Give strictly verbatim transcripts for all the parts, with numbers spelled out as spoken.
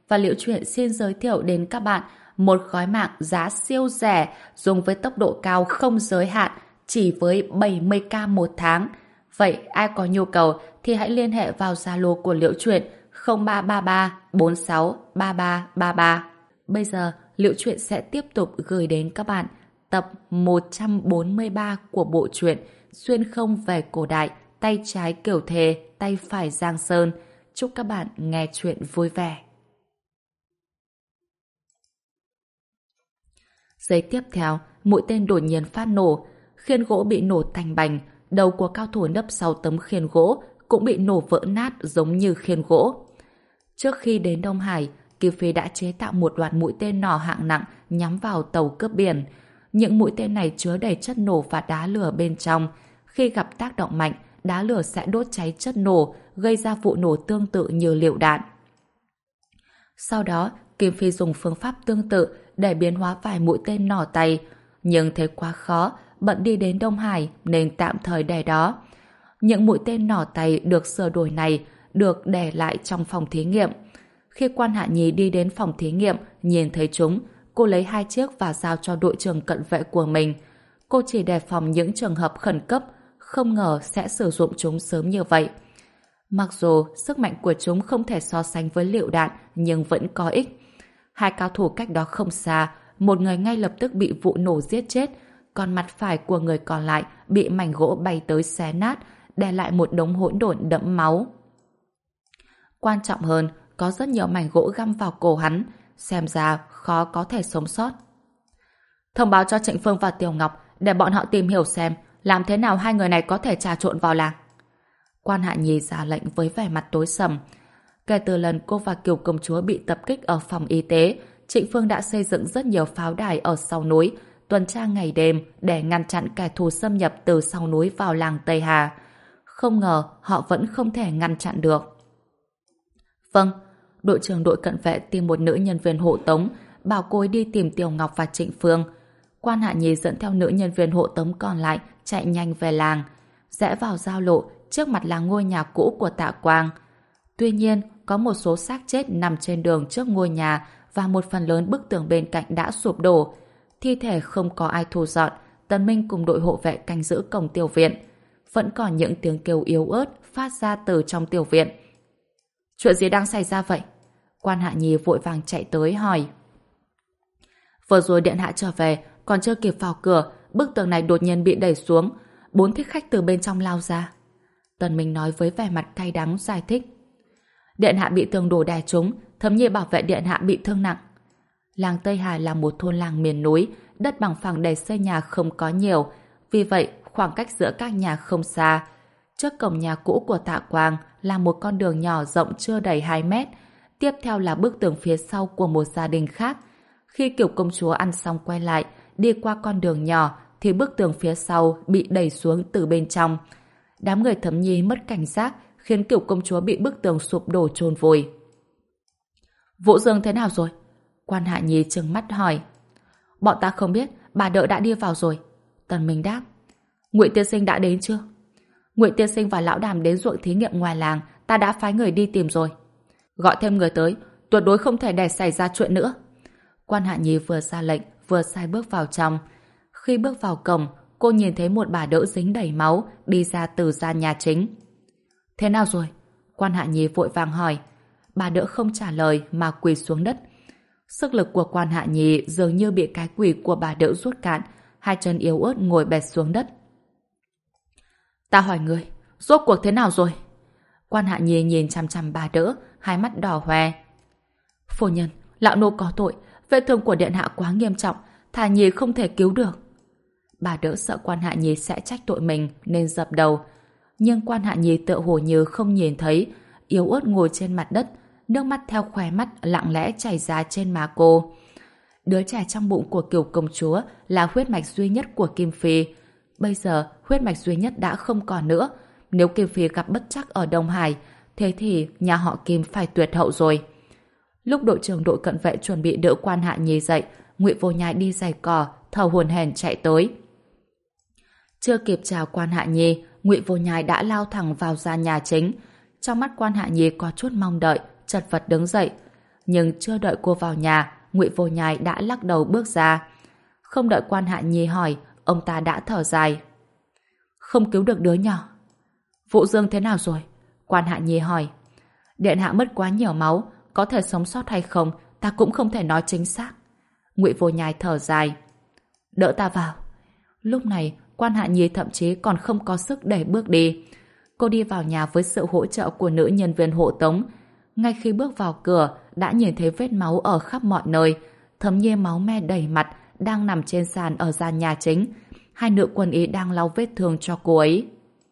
và Liễu Chuyện xin giới thiệu đến các bạn một gói mạng giá siêu rẻ dùng với tốc độ cao không giới hạn chỉ với bảy mươi k một tháng. Vậy ai có nhu cầu thì hãy liên hệ vào Zalo của Liễu Chuyện không ba ba ba bốn sáu ba ba ba ba. Bây giờ Liễu Chuyện sẽ tiếp tục gửi đến các bạn tập một trăm bốn mươi ba của bộ truyện Xuyên không về cổ đại, tay trái Kiều Thề, tay phải Giang Sơn. Chúc các bạn nghe chuyện vui vẻ. Giây tiếp theo, mũi tên đột nhiên phát nổ, khiên gỗ bị nổ tành bành, đầu của cao thủ nấp sau tấm khiên gỗ cũng bị nổ vỡ nát giống như khiên gỗ. Trước khi đến Đông Hải, Kim Phi đã chế tạo một loạt mũi tên nỏ hạng nặng nhắm vào tàu cướp biển. Những mũi tên này chứa đầy chất nổ và đá lửa bên trong. Khi gặp tác động mạnh, đá lửa sẽ đốt cháy chất nổ, gây ra vụ nổ tương tự như lựu đạn. Sau đó, Kim Phi dùng phương pháp tương tự để biến hóa vài mũi tên nỏ tay. Nhưng thấy quá khó, bận đi đến Đông Hải nên tạm thời để đó. Những mũi tên nỏ tay được sửa đổi này được để lại trong phòng thí nghiệm. Khi Quan Hạ Nhi đi đến phòng thí nghiệm, nhìn thấy chúng, cô lấy hai chiếc và giao cho đội trưởng cận vệ của mình. Cô chỉ đề phòng những trường hợp khẩn cấp, không ngờ sẽ sử dụng chúng sớm như vậy. Mặc dù sức mạnh của chúng không thể so sánh với lựu đạn, nhưng vẫn có ích. Hai cao thủ cách đó không xa, một người ngay lập tức bị vụ nổ giết chết, còn mặt phải của người còn lại bị mảnh gỗ bay tới xé nát, để lại một đống hỗn độn đẫm máu. Quan trọng hơn, có rất nhiều mảnh gỗ găm vào cổ hắn, xem ra khó có thể sống sót. Thông báo cho Trịnh Phương và Tiểu Ngọc để bọn họ tìm hiểu xem làm thế nào hai người này có thể trà trộn vào làng. Quan Hạ Nhi ra lệnh với vẻ mặt tối sầm. Kể từ lần cô và Kiều công chúa bị tập kích ở phòng y tế, Trịnh Phương đã xây dựng rất nhiều pháo đài ở sau núi, tuần tra ngày đêm để ngăn chặn kẻ thù xâm nhập từ sau núi vào làng Tây Hà. Không ngờ họ vẫn không thể ngăn chặn được. Vâng, đội trưởng đội cận vệ tìm một nữ nhân viên hộ tống, bảo cô ấy đi tìm Tiểu Ngọc và Trịnh Phương. Quan Hạ Nhi dẫn theo nữ nhân viên hộ tống còn lại chạy nhanh về làng. Rẽ vào giao lộ, trước mặt là ngôi nhà cũ của Tạ Quang. Tuy nhiên, có một số xác chết nằm trên đường trước ngôi nhà và một phần lớn bức tường bên cạnh đã sụp đổ. Thi thể không có ai thu dọn, Tần Minh cùng đội hộ vệ canh giữ cổng tiểu viện. Vẫn còn những tiếng kêu yếu ớt phát ra từ trong tiểu viện. Chuyện gì đang xảy ra vậy? Quan Hạ Nhi vội vàng chạy tới hỏi. Vừa rồi điện hạ trở về, còn chưa kịp vào cửa, bức tường này đột nhiên bị đẩy xuống, bốn thích khách từ bên trong lao ra. Tần Minh nói với vẻ mặt cay đắng giải thích. Điện hạ bị tường đổ đè trúng, Thấm Nhi bảo vệ điện hạ bị thương nặng. Làng Tây Hà là một thôn làng miền núi, đất bằng phẳng để xây nhà không có nhiều, vì vậy khoảng cách giữa các nhà không xa. Trước cổng nhà cũ của Tạ Quang là một con đường nhỏ rộng chưa đầy hai mét, tiếp theo là bức tường phía sau của một gia đình khác. Khi Kiều công chúa ăn xong quay lại, đi qua con đường nhỏ thì bức tường phía sau bị đẩy xuống từ bên trong. Đám người Thấm Nhi mất cảnh giác, khiến Kiều công chúa bị bức tường sụp đổ chôn vùi. Vũ Dương thế nào rồi? Quan Hạ Nhi trừng mắt hỏi. Bọn ta không biết, bà đỡ đã đi vào rồi. Tần Minh đáp. Ngụy tiên sinh đã đến chưa? Ngụy tiên sinh và lão đàm đến ruộng thí nghiệm ngoài làng, ta đã phái người đi tìm rồi. Gọi thêm người tới, tuyệt đối không thể để xảy ra chuyện nữa. Quan Hạ Nhi vừa ra lệnh, vừa sai bước vào trong. Khi bước vào cổng, cô nhìn thấy một bà đỡ dính đầy máu đi ra từ gian nhà chính. Thế nào rồi? Quan Hạ Nhi vội vàng hỏi. Bà đỡ không trả lời mà quỳ xuống đất. Sức lực của Quan Hạ Nhi dường như bị cái quỳ của bà đỡ rút cạn, hai chân yếu ớt ngồi bệt xuống đất. Ta hỏi người, rốt cuộc thế nào rồi? Quan Hạ Nhi nhìn chằm chằm bà đỡ, hai mắt đỏ hoe. Phu nhân, lão nô có tội, vết thương của điện hạ quá nghiêm trọng, thà Nhi không thể cứu được. Bà đỡ sợ Quan Hạ Nhi sẽ trách tội mình nên dập đầu. Nhưng Quan Hạ Nhi tựa hồ như không nhìn thấy, yếu ớt ngồi trên mặt đất, nước mắt theo khóe mắt lặng lẽ chảy ra trên má cô. Đứa trẻ trong bụng của Kiều công chúa là huyết mạch duy nhất của Kim Phi. Bây giờ huyết mạch duy nhất đã không còn nữa. Nếu Kim Phi gặp bất trắc ở Đông Hải, thế thì nhà họ Kim phải tuyệt hậu rồi. Lúc đội trưởng đội cận vệ chuẩn bị đỡ Quan Hạ Nhi dậy, Ngụy Vô Nhai đi giày cỏ, thở hổn hển chạy tới. Chưa kịp chào Quan Hạ Nhi, Ngụy Vô Nhai đã lao thẳng vào gian nhà chính. Trong mắt Quan Hạ Nhi có chút mong đợi, chật vật đứng dậy. Nhưng chưa đợi cô vào nhà, Ngụy Vô Nhai đã lắc đầu bước ra. Không đợi quan Hạ Nhi hỏi, ông ta đã thở dài. Không cứu được đứa nhỏ. Vũ Dương thế nào rồi? Quan Hạ Nhi hỏi. Điện hạ mất quá nhiều máu, có thể sống sót hay không, ta cũng không thể nói chính xác. Ngụy Vô Nhai thở dài. Đỡ ta vào. Lúc này, quan Hạ Nhi thậm chí còn không có sức để bước đi. Cô đi vào nhà với sự hỗ trợ của nữ nhân viên hộ tống. Ngay khi bước vào cửa, đã nhìn thấy vết máu ở khắp mọi nơi. Thấm Nhi máu me đầy mặt, đang nằm trên sàn ở gian nhà chính. Hai nữ quân y đang lau vết thương cho cô ấy.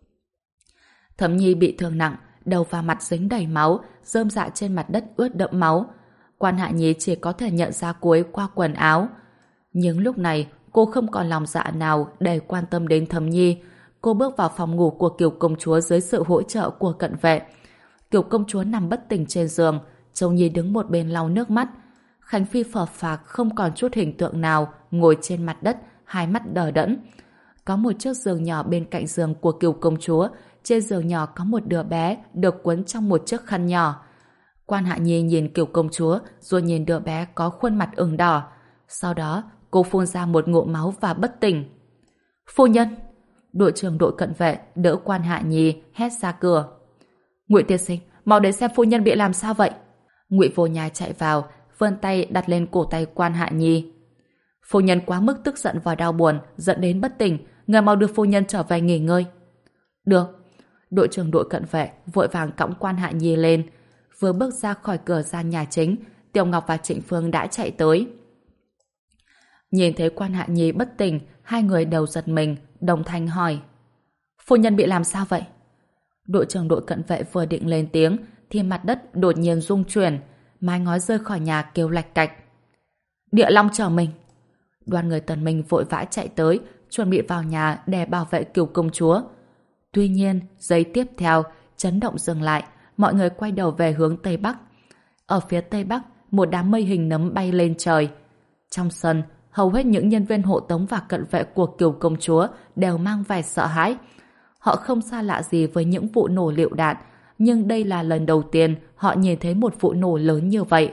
Thấm Nhi bị thương nặng, đầu và mặt dính đầy máu, rơm rạ trên mặt đất ướt đẫm máu. Quan Hạ Nhi chỉ có thể nhận ra cô ấy qua quần áo. Nhưng lúc này, cô không còn lòng dạ nào để quan tâm đến Thấm Nhi. Cô bước vào phòng ngủ của Kiều công chúa dưới sự hỗ trợ của cận vệ. Kiều công chúa nằm bất tỉnh trên giường, Châu Nhi đứng một bên lau nước mắt. Khánh Phi phờ phạc không còn chút hình tượng nào, ngồi trên mặt đất, hai mắt đờ đẫn. Có một chiếc giường nhỏ bên cạnh giường của Kiều công chúa, trên giường nhỏ có một đứa bé được quấn trong một chiếc khăn nhỏ. Quan Hạ Nhi nhìn Kiều công chúa, rồi nhìn đứa bé có khuôn mặt ửng đỏ. Sau đó, cô phun ra một ngụm máu và bất tỉnh. Phu nhân! Đội trưởng đội cận vệ đỡ Quan Hạ Nhi hét ra cửa. Ngụy tiên sinh, mau đến xem phu nhân bị làm sao vậy? Ngụy Vô Nhai chạy vào, vươn tay đặt lên cổ tay Quan Hạ Nhi. Phu nhân quá mức tức giận và đau buồn, dẫn đến bất tỉnh, người mau đưa phu nhân trở về nghỉ ngơi. Được. Đội trưởng đội cận vệ vội vàng cõng Quan Hạ Nhi lên. Vừa bước ra khỏi cửa gian nhà chính, Tiểu Ngọc và Trịnh Phương đã chạy tới. Nhìn thấy Quan Hạ Nhi bất tỉnh, hai người đều giật mình, đồng thanh hỏi. Phu nhân bị làm sao vậy? Đội trưởng đội cận vệ vừa định lên tiếng, thì mặt đất đột nhiên rung chuyển, mái ngói rơi khỏi nhà kêu lạch cạch. Địa Long chờ mình. Đoàn người Tần Minh vội vã chạy tới, chuẩn bị vào nhà để bảo vệ Kiều công chúa. Tuy nhiên, giây tiếp theo, chấn động dừng lại, mọi người quay đầu về hướng Tây Bắc. Ở phía Tây Bắc, một đám mây hình nấm bay lên trời. Trong sân, hầu hết những nhân viên hộ tống và cận vệ của Kiều công chúa đều mang vẻ sợ hãi. Họ không xa lạ gì với những vụ nổ lựu đạn, nhưng đây là lần đầu tiên họ nhìn thấy một vụ nổ lớn như vậy.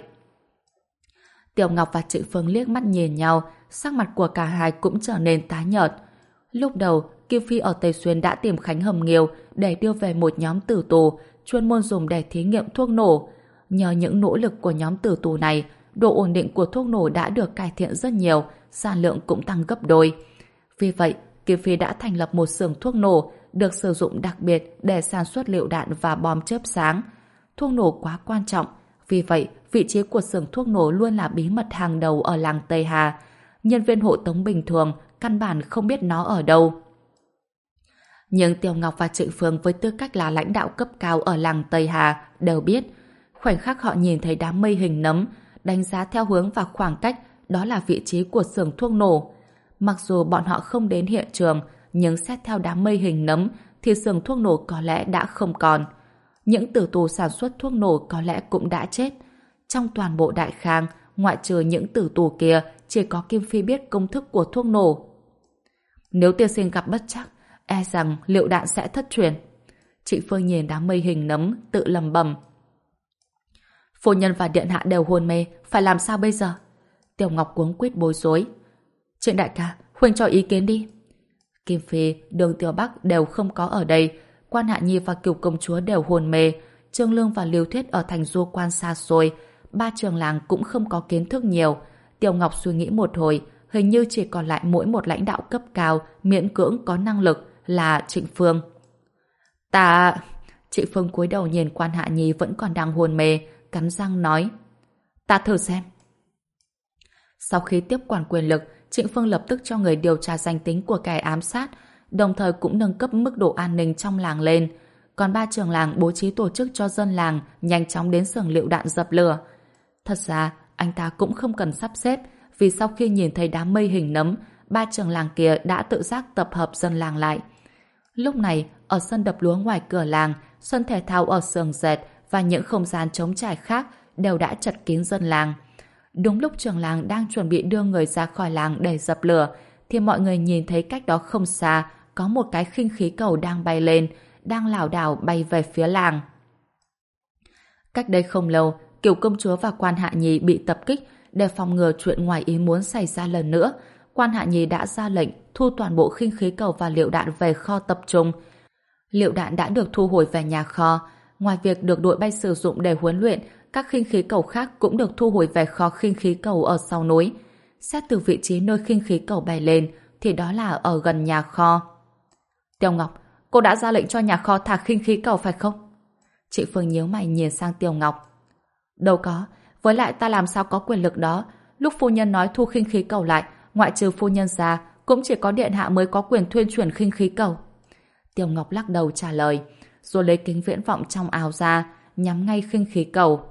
Tiểu Ngọc và Trịnh Phương liếc mắt nhìn nhau, sắc mặt của cả hai cũng trở nên tái nhợt. Lúc đầu, Kim Phi ở Tây Xuyên đã tìm Khánh Hầm Nghiêu để đưa về một nhóm tử tù, chuyên môn dùng để thí nghiệm thuốc nổ. Nhờ những nỗ lực của nhóm tử tù này, độ ổn định của thuốc nổ đã được cải thiện rất nhiều, sản lượng cũng tăng gấp đôi. Vì vậy, Kim Phi đã thành lập một xưởng thuốc nổ, được sử dụng đặc biệt để sản xuất lựu đạn và bom chớp sáng. Thuốc nổ quá quan trọng, vì vậy vị trí của xưởng thuốc nổ luôn là bí mật hàng đầu ở làng Tây Hà. Nhân viên hộ tống bình thường căn bản không biết nó ở đâu. Nhưng Tiểu Ngọc và Trịnh Phương với tư cách là lãnh đạo cấp cao ở làng Tây Hà đều biết. Khoảnh khắc họ nhìn thấy đám mây hình nấm, đánh giá theo hướng và khoảng cách, đó là vị trí của xưởng thuốc nổ. Mặc dù bọn họ không đến hiện trường, nhưng xét theo đám mây hình nấm thì xưởng thuốc nổ có lẽ đã không còn. Những tử tù sản xuất thuốc nổ có lẽ cũng đã chết. Trong toàn bộ Đại Khang, ngoại trừ những tử tù kia, chỉ có Kim Phi biết công thức của thuốc nổ. Nếu tiên sinh gặp bất trắc, e rằng lựu đạn sẽ thất truyền. Trịnh Phương nhìn đám mây hình nấm, tự lầm bầm. Phu nhân và điện hạ đều hôn mê, phải làm sao bây giờ? Tiểu Ngọc cuống quýt bối rối. Trịnh đại ca, huynh cho ý kiến đi. Kim Phi, Đường Tiểu Bắc đều không có ở đây. Quan Hạ Nhi và Kiều công chúa đều hôn mê. Trương Lương và Liêu Thuyết ở thành Du Quan xa xôi. Ba trường làng cũng không có kiến thức nhiều. Tiểu Ngọc suy nghĩ một hồi, hình như chỉ còn lại mỗi một lãnh đạo cấp cao miễn cưỡng có năng lực là Trịnh Phương. Ta... Trịnh Phương cúi đầu nhìn Quan Hạ Nhi vẫn còn đang hôn mê, cắn răng nói. Ta thử xem. Sau khi tiếp quản quyền lực, Trịnh Phương lập tức cho người điều tra danh tính của kẻ ám sát, đồng thời cũng nâng cấp mức độ an ninh trong làng lên. Còn ba trường làng bố trí tổ chức cho dân làng nhanh chóng đến xưởng lựu đạn dập lửa. Thật ra, anh ta cũng không cần sắp xếp, vì sau khi nhìn thấy đám mây hình nấm, ba trường làng kia đã tự giác tập hợp dân làng lại. Lúc này, ở sân đập lúa ngoài cửa làng, sân thể thao ở xưởng dệt và những không gian trống trải khác đều đã chật kín dân làng. Đúng lúc trường làng đang chuẩn bị đưa người ra khỏi làng để dập lửa, thì mọi người nhìn thấy cách đó không xa có một cái khinh khí cầu đang bay lên, đang lảo đảo bay về phía làng. Cách đây không lâu, Kiều công chúa và Quan Hạ Nhi bị tập kích, để phòng ngừa chuyện ngoài ý muốn xảy ra lần nữa. Quan Hạ Nhi đã ra lệnh thu toàn bộ khinh khí cầu và liệu đạn về kho tập trung. Liệu đạn đã được thu hồi về nhà kho. Ngoài việc được đội bay sử dụng để huấn luyện, các khinh khí cầu khác cũng được thu hồi về kho khinh khí cầu ở sau núi. Xét từ vị trí nơi khinh khí cầu bay lên, thì đó là ở gần nhà kho. Tiêu Ngọc, cô đã ra lệnh cho nhà kho thả khinh khí cầu phải không? Chị Phương nhíu mày nhìn sang Tiêu Ngọc. Đâu có, với lại ta làm sao có quyền lực đó. Lúc phu nhân nói thu khinh khí cầu lại, ngoại trừ phu nhân ra, cũng chỉ có điện hạ mới có quyền thuyên chuyển khinh khí cầu. Tiêu Ngọc lắc đầu trả lời, rồi lấy kính viễn vọng trong áo ra, nhắm ngay khinh khí cầu.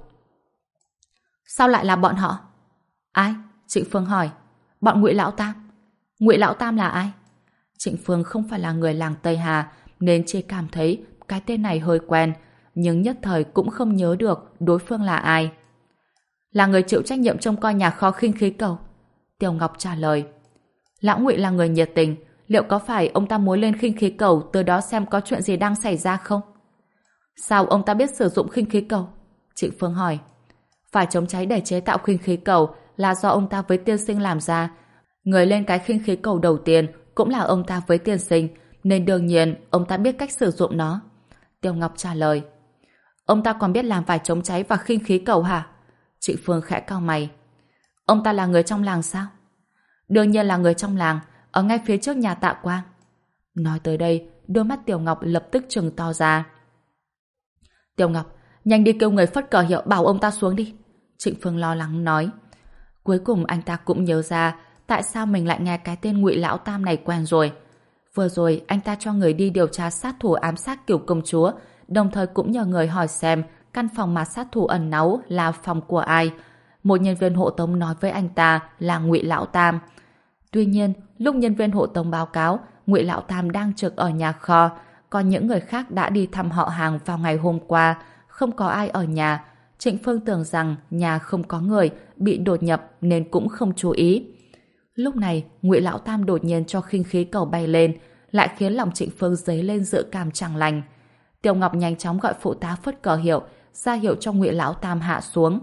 Sao lại là bọn họ? Ai? Trịnh Phương hỏi. Bọn Ngụy Lão Tam. Ngụy Lão Tam là ai? Trịnh Phương không phải là người làng Tây Hà, nên chỉ cảm thấy cái tên này hơi quen, nhưng nhất thời cũng không nhớ được đối phương là ai. Là người chịu trách nhiệm trông coi nhà kho khinh khí cầu. Tiêu Ngọc trả lời. Lão Ngụy là người nhiệt tình, liệu có phải ông ta muốn lên khinh khí cầu từ đó xem có chuyện gì đang xảy ra không? Sao ông ta biết sử dụng khinh khí cầu? Trịnh Phương hỏi. Phải chống cháy để chế tạo khinh khí cầu là do ông ta với tiên sinh làm ra. Người lên cái khinh khí cầu đầu tiên cũng là ông ta với tiên sinh, nên đương nhiên ông ta biết cách sử dụng nó. Tiêu Ngọc trả lời. Ông ta còn biết làm vải chống cháy và khinh khí cầu hả? Trịnh Phương khẽ cau mày. Ông ta là người trong làng sao? Đương nhiên là người trong làng, ở ngay phía trước nhà Tạ Quang. Nói tới đây, đôi mắt Tiểu Ngọc lập tức trừng to ra. Tiểu Ngọc, nhanh đi kêu người phất cờ hiệu bảo ông ta xuống đi. Trịnh Phương lo lắng nói. Cuối cùng anh ta cũng nhớ ra tại sao mình lại nghe cái tên Ngụy Lão Tam này quen rồi. Vừa rồi anh ta cho người đi điều tra sát thủ ám sát Kiều công chúa, đồng thời cũng nhờ người hỏi xem căn phòng mà sát thủ ẩn náu là phòng của ai. Một nhân viên hộ tống nói với anh ta là Ngụy Lão Tam. Tuy nhiên, lúc nhân viên hộ tống báo cáo, Ngụy Lão Tam đang trực ở nhà kho, còn những người khác đã đi thăm họ hàng vào ngày hôm qua, không có ai ở nhà. Trịnh Phương tưởng rằng nhà không có người, bị đột nhập nên cũng không chú ý. Lúc này, Ngụy Lão Tam đột nhiên cho khinh khí cầu bay lên, lại khiến lòng Trịnh Phương dấy lên dự cảm chẳng lành. Tiểu Ngọc nhanh chóng gọi phụ tá phất cờ hiệu, ra hiệu cho Ngụy Lão Tam hạ xuống.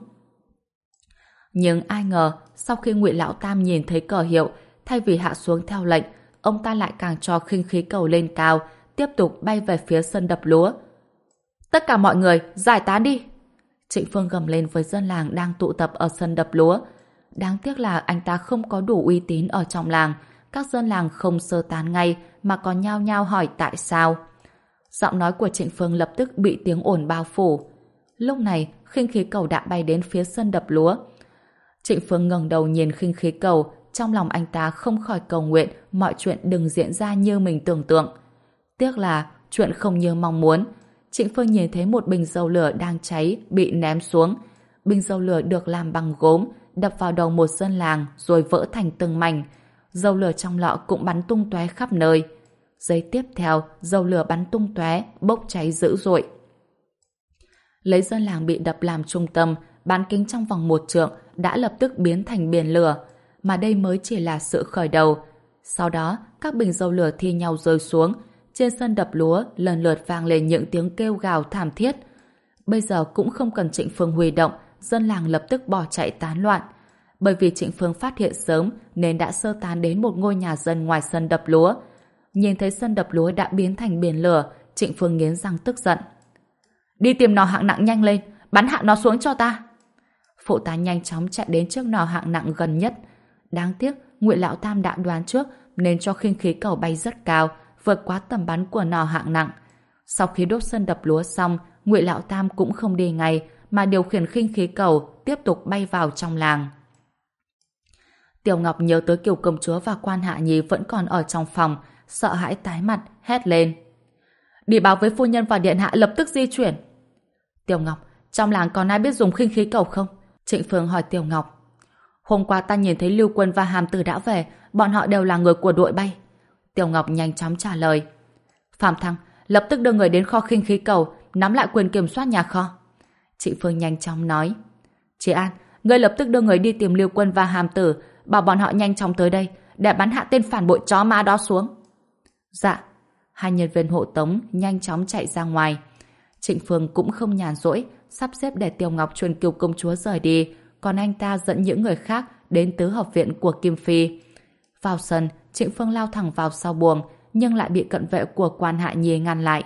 Nhưng ai ngờ, sau khi Ngụy Lão Tam nhìn thấy cờ hiệu, thay vì hạ xuống theo lệnh, ông ta lại càng cho khinh khí cầu lên cao, tiếp tục bay về phía sân đập lúa. Tất cả mọi người, giải tán đi! Trịnh Phương gầm lên với dân làng đang tụ tập ở sân đập lúa. Đáng tiếc là anh ta không có đủ uy tín ở trong làng. Các dân làng không sơ tán ngay mà còn nhao nhao hỏi tại sao. Giọng nói của Trịnh Phương lập tức bị tiếng ồn bao phủ. Lúc này, khinh khí cầu đã bay đến phía sân đập lúa. Trịnh Phương ngẩng đầu nhìn khinh khí cầu, trong lòng anh ta không khỏi cầu nguyện mọi chuyện đừng diễn ra như mình tưởng tượng. Tiếc là chuyện không như mong muốn. Trịnh Phương nhìn thấy một bình dầu lửa đang cháy bị ném xuống. Bình dầu lửa được làm bằng gốm, đập vào đầu một dân làng rồi vỡ thành từng mảnh. Dầu lửa trong lọ cũng bắn tung tóe khắp nơi. Giây tiếp theo, dầu lửa bắn tung tóe, bốc cháy dữ dội. Lấy dân làng bị đập làm trung tâm, bán kính trong vòng một trượng đã lập tức biến thành biển lửa. Mà đây mới chỉ là sự khởi đầu. Sau đó, các bình dầu lửa thi nhau rơi xuống. Trên sân đập lúa lần lượt vang lên những tiếng kêu gào thảm thiết. Bây giờ cũng không cần Trịnh Phương huy động, dân làng lập tức bỏ chạy tán loạn. Bởi vì Trịnh Phương phát hiện sớm nên đã sơ tán đến một ngôi nhà dân ngoài sân đập lúa. Nhìn thấy sân đập lúa đã biến thành biển lửa, Trịnh Phương nghiến răng tức giận. Đi tìm nỏ hạng nặng nhanh lên, bắn hạ nó xuống cho ta. Phụ tá nhanh chóng chạy đến trước nỏ hạng nặng gần nhất. Đáng tiếc, Ngụy Lão Tam đã đoán trước nên cho khinh khí cầu bay rất cao, vượt quá tầm bắn của nỏ hạng nặng. Sau khi đốt sân đập lúa xong, Ngụy Lão Tam cũng không đi ngay mà điều khiển khinh khí cầu tiếp tục bay vào trong làng. Tiểu Ngọc nhớ tới Kiều công chúa và Quan Hạ Nhi vẫn còn ở trong phòng, sợ hãi tái mặt, hét lên. Đi báo với phu nhân và điện hạ lập tức di chuyển. Tiểu Ngọc, trong làng còn ai biết dùng khinh khí cầu không? Trịnh Phương hỏi Tiểu Ngọc. Hôm qua ta nhìn thấy Lưu Quân và Hàm Tử đã về, bọn họ đều là người của đội bay. Tiểu Ngọc nhanh chóng trả lời. Phạm Thăng, lập tức đưa người đến kho khinh khí cầu, nắm lại quyền kiểm soát nhà kho. Trịnh Phương nhanh chóng nói. Chị An, người lập tức đưa người đi tìm Lưu Quân và Hàm Tử, bảo bọn họ nhanh chóng tới đây, để bắn hạ tên phản bội chó má đó xuống. Dạ. Hai nhân viên hộ tống nhanh chóng chạy ra ngoài. Trịnh Phương cũng không nhàn rỗi, sắp xếp để Tiểu Ngọc truyền kiều công chúa rời đi, còn anh ta dẫn những người khác đến tứ hợp viện của Kim Phi. Vào sân, Trịnh Phương lao thẳng vào sau buồng, nhưng lại bị cận vệ của Quan Hạ Nhi ngăn lại.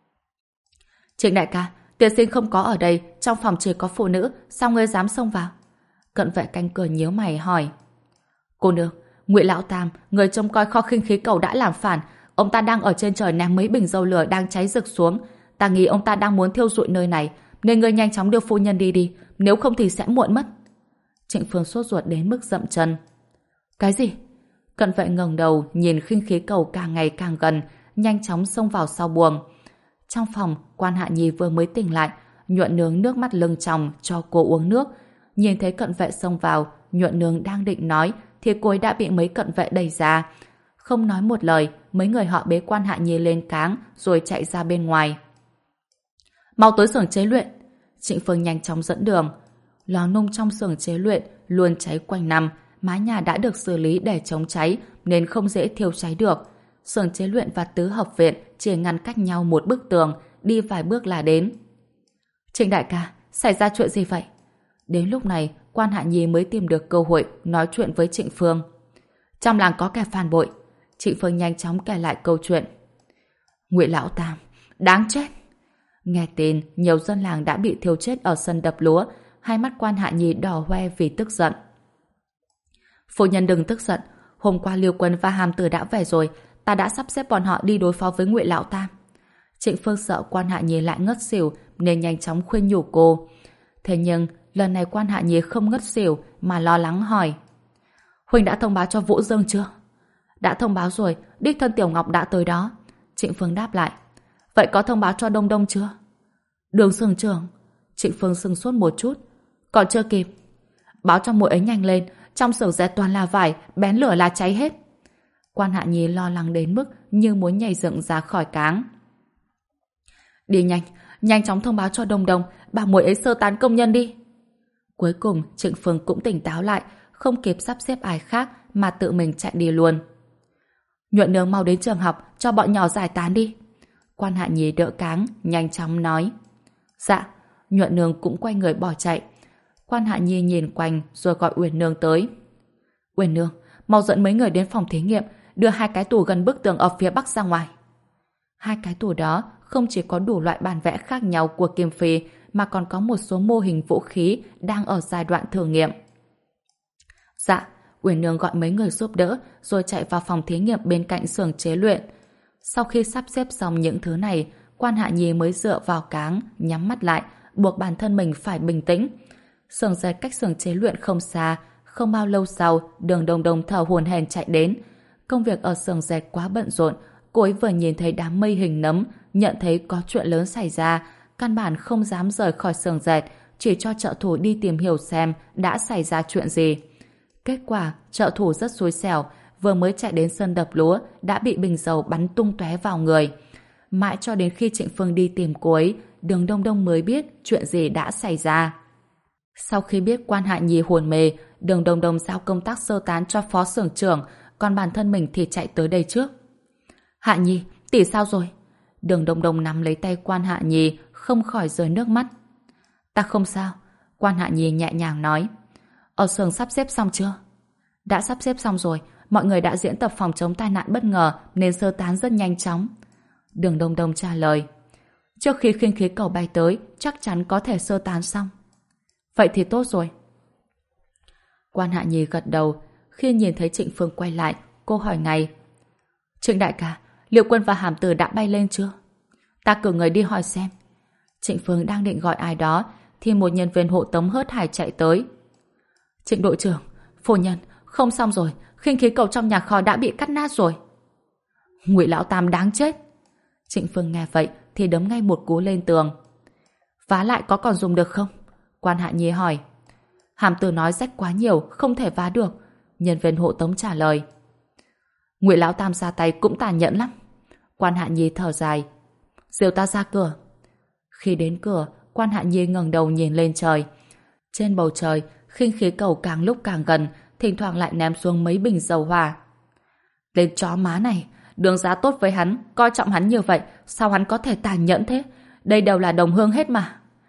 Trịnh đại ca, tiên sinh không có ở đây, trong phòng chỉ có phụ nữ, sao ngươi dám xông vào? Cận vệ canh cửa nhíu mày hỏi. Cô nương, Ngụy Lão Tam, người trông coi kho khinh khí cầu đã làm phản, ông ta đang ở trên trời ném mấy bình dầu lửa đang cháy rực xuống. Ta nghĩ ông ta đang muốn thiêu rụi nơi này, nên ngươi nhanh chóng đưa phu nhân đi đi, nếu không thì sẽ muộn mất. Trịnh Phương sốt ruột đến mức dậm chân. Cái gì? Cận vệ ngẩng đầu nhìn khinh khí cầu càng ngày càng gần, nhanh chóng xông vào sau buồng. Trong phòng, Quan Hạ Nhi vừa mới tỉnh lại, Nhuận Nương nước mắt lưng tròng cho cô uống nước. Nhìn thấy cận vệ xông vào, Nhuận Nương đang định nói thì cô ấy đã bị mấy cận vệ đẩy ra. Không nói một lời, mấy người họ bế Quan Hạ Nhi lên cáng rồi chạy ra bên ngoài. Mau tới xưởng chế luyện. Trịnh Phương nhanh chóng dẫn đường. Lò nung trong xưởng chế luyện luôn cháy quanh năm, mái nhà đã được xử lý để chống cháy nên không dễ thiêu cháy được. Xưởng chế luyện và tứ hợp viện chỉ ngăn cách nhau một bức tường, đi vài bước là đến. Trịnh đại ca, xảy ra chuyện gì vậy? Đến lúc này, Quan Hạ Nhi mới tìm được cơ hội nói chuyện với Trịnh Phương. Trong làng có kẻ phản bội. Trịnh Phương nhanh chóng kể lại câu chuyện. Ngụy Lão Tam, đáng chết. Nghe tin, nhiều dân làng đã bị thiêu chết ở sân đập lúa, hai mắt Quan Hạ Nhi đỏ hoe vì tức giận. Phu nhân đừng tức giận, hôm qua Liêu Quân và Hàm Tử đã về rồi, ta đã sắp xếp bọn họ đi đối phó với Ngụy Lão Tam. Trịnh Phương sợ Quan Hạ Nhi lại ngất xỉu nên nhanh chóng khuyên nhủ cô. Thế nhưng, lần này Quan Hạ Nhi không ngất xỉu mà lo lắng hỏi. Huynh đã thông báo cho Vũ Dương chưa? Đã thông báo rồi, đích thân Tiểu Ngọc đã tới đó. Trịnh Phương đáp lại. Vậy có thông báo cho Đông Đông chưa? Đường xưởng trưởng. Trịnh Phương sững sốt một chút. Còn chưa kịp. Báo cho muội ấy nhanh lên, trong xưởng dệt toàn là vải, bén lửa là cháy hết. Quan Hạ Nhi lo lắng đến mức như muốn nhảy dựng ra khỏi cáng. Đi nhanh, nhanh chóng thông báo cho Đông Đông, bảo muội ấy sơ tán công nhân đi. Cuối cùng, Trịnh Phương cũng tỉnh táo lại, không kịp sắp xếp ai khác mà tự mình chạy đi luôn. Nhuận Nương mau đến trường học, cho bọn nhỏ giải tán đi. Quan Hạ Nhi đỡ cáng, nhanh chóng nói. Dạ, Nhuận Nương cũng quay người bỏ chạy. Quan Hạ Nhi nhìn quanh rồi gọi Uyển Nương tới. Uyển Nương, mau dẫn mấy người đến phòng thí nghiệm, đưa hai cái tủ gần bức tường ở phía bắc ra ngoài. Hai cái tủ đó không chỉ có đủ loại bản vẽ khác nhau của Kim Phi mà còn có một số mô hình vũ khí đang ở giai đoạn thử nghiệm. Dạ, Uyển Nương gọi mấy người giúp đỡ rồi chạy vào phòng thí nghiệm bên cạnh xưởng chế luyện. Sau khi sắp xếp xong những thứ này, Quan Hạ Nhi mới dựa vào cáng, nhắm mắt lại, buộc bản thân mình phải bình tĩnh. Xưởng dệt cách xưởng chế luyện không xa, không bao lâu sau, Đường Đông Đông thở hổn hển chạy đến. Công việc ở xưởng dệt quá bận rộn, cô ấy vừa nhìn thấy đám mây hình nấm, nhận thấy có chuyện lớn xảy ra, căn bản không dám rời khỏi xưởng dệt, chỉ cho trợ thủ đi tìm hiểu xem đã xảy ra chuyện gì. Kết quả, trợ thủ rất xui xẻo, vừa mới chạy đến sân đập lúa đã bị bình dầu bắn tung tóe vào người. Mãi cho đến khi Trịnh Phương đi tìm cô ấy, Đường Đông Đông mới biết chuyện gì đã xảy ra. Sau khi biết Quan Hạ Nhi hồn mê, Đường Đông Đông giao công tác sơ tán cho phó xưởng trưởng, còn bản thân mình thì chạy tới đây trước. Hạ Nhi, tỷ sao rồi? Đường Đông Đông nắm lấy tay Quan Hạ Nhi, không khỏi rơi nước mắt. Ta không sao. Quan Hạ Nhi nhẹ nhàng nói. Ở xưởng sắp xếp xong chưa? Đã sắp xếp xong rồi, mọi người đã diễn tập phòng chống tai nạn bất ngờ nên sơ tán rất nhanh chóng. Đường Đông Đông trả lời. Trước khi khinh khí cầu bay tới, chắc chắn có thể sơ tán xong. Vậy thì tốt rồi. Quan Hạ Nhi gật đầu. Khi nhìn thấy Trịnh Phương quay lại, cô hỏi ngay. Trịnh đại ca, Liệu Quân và Hàm Tử đã bay lên chưa? Ta cử người đi hỏi xem. Trịnh Phương đang định gọi ai đó thì một nhân viên hộ tống hớt hải chạy tới. Trịnh đội trưởng, phu nhân, không xong rồi, khinh khí cầu trong nhà kho đã bị cắt nát rồi. Ngụy Lão Tam đáng chết. Trịnh Phương nghe vậy thì đấm ngay một cú lên tường. Vá lại có còn dùng được không? Quan Hạ Nhi hỏi. Hàm Tử nói rách quá nhiều, không thể vá được. Nhân viên hộ tống trả lời. Ngụy Lão Tam ra tay cũng tàn nhẫn lắm. Quan Hạ Nhi thở dài. Dìu ta ra cửa. Khi đến cửa, Quan Hạ Nhi ngẩng đầu nhìn lên trời. Trên bầu trời, khinh khí cầu càng lúc càng gần, thỉnh thoảng lại ném xuống mấy bình dầu hỏa. Lên chó má này, Đường Giá tốt với hắn, coi trọng hắn như vậy, sao hắn có thể tàn nhẫn thế? Đây đều là đồng hương hết mà.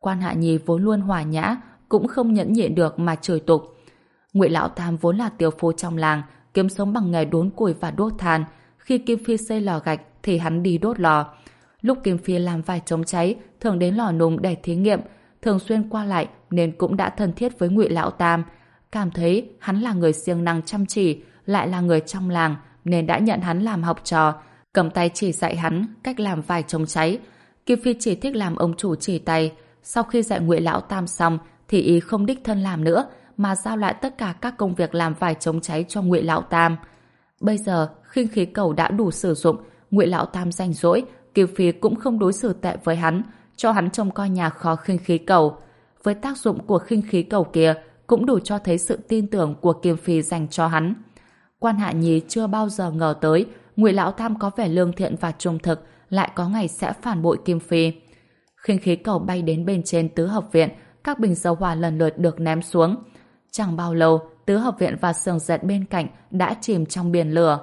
Quan Hạ Nhi vốn luôn hòa nhã, cũng không nhẫn nhịn được mà chửi tục. Ngụy Lão Tam vốn là tiểu phu trong làng, kiếm sống bằng nghề đốn củi và đốt than. Khi Kim Phi xây lò gạch thì hắn đi đốt lò. Lúc Kim Phi làm vải chống cháy, thường đến lò nung để thí nghiệm, thường xuyên qua lại nên cũng đã thân thiết với Ngụy Lão Tam. Cảm thấy hắn là người siêng năng chăm chỉ, lại là người trong làng nên đã nhận hắn làm học trò, cầm tay chỉ dạy hắn cách làm vải chống cháy. Kim Phi chỉ thích làm ông chủ chỉ tay. Sau khi dạy Ngụy Lão Tam xong thì ý không đích thân làm nữa, mà giao lại tất cả các công việc làm vải chống cháy cho Ngụy Lão Tam. Bây giờ khinh khí cầu đã đủ sử dụng, Ngụy Lão Tam rảnh rỗi, Kim Phi cũng không đối xử tệ với hắn, cho hắn trông coi nhà kho khinh khí cầu. Với tác dụng của khinh khí cầu kia cũng đủ cho thấy sự tin tưởng của Kim Phi dành cho hắn. Quan Hạ Nhi chưa bao giờ ngờ tới Ngụy Lão Tam có vẻ lương thiện và trung thực, lại có ngày sẽ phản bội Kim Phi. Khinh khí cầu bay đến bên trên tứ hợp viện, các bình dầu hỏa lần lượt được ném xuống. Chẳng bao lâu, tứ hợp viện và xưởng dệt bên cạnh đã chìm trong biển lửa.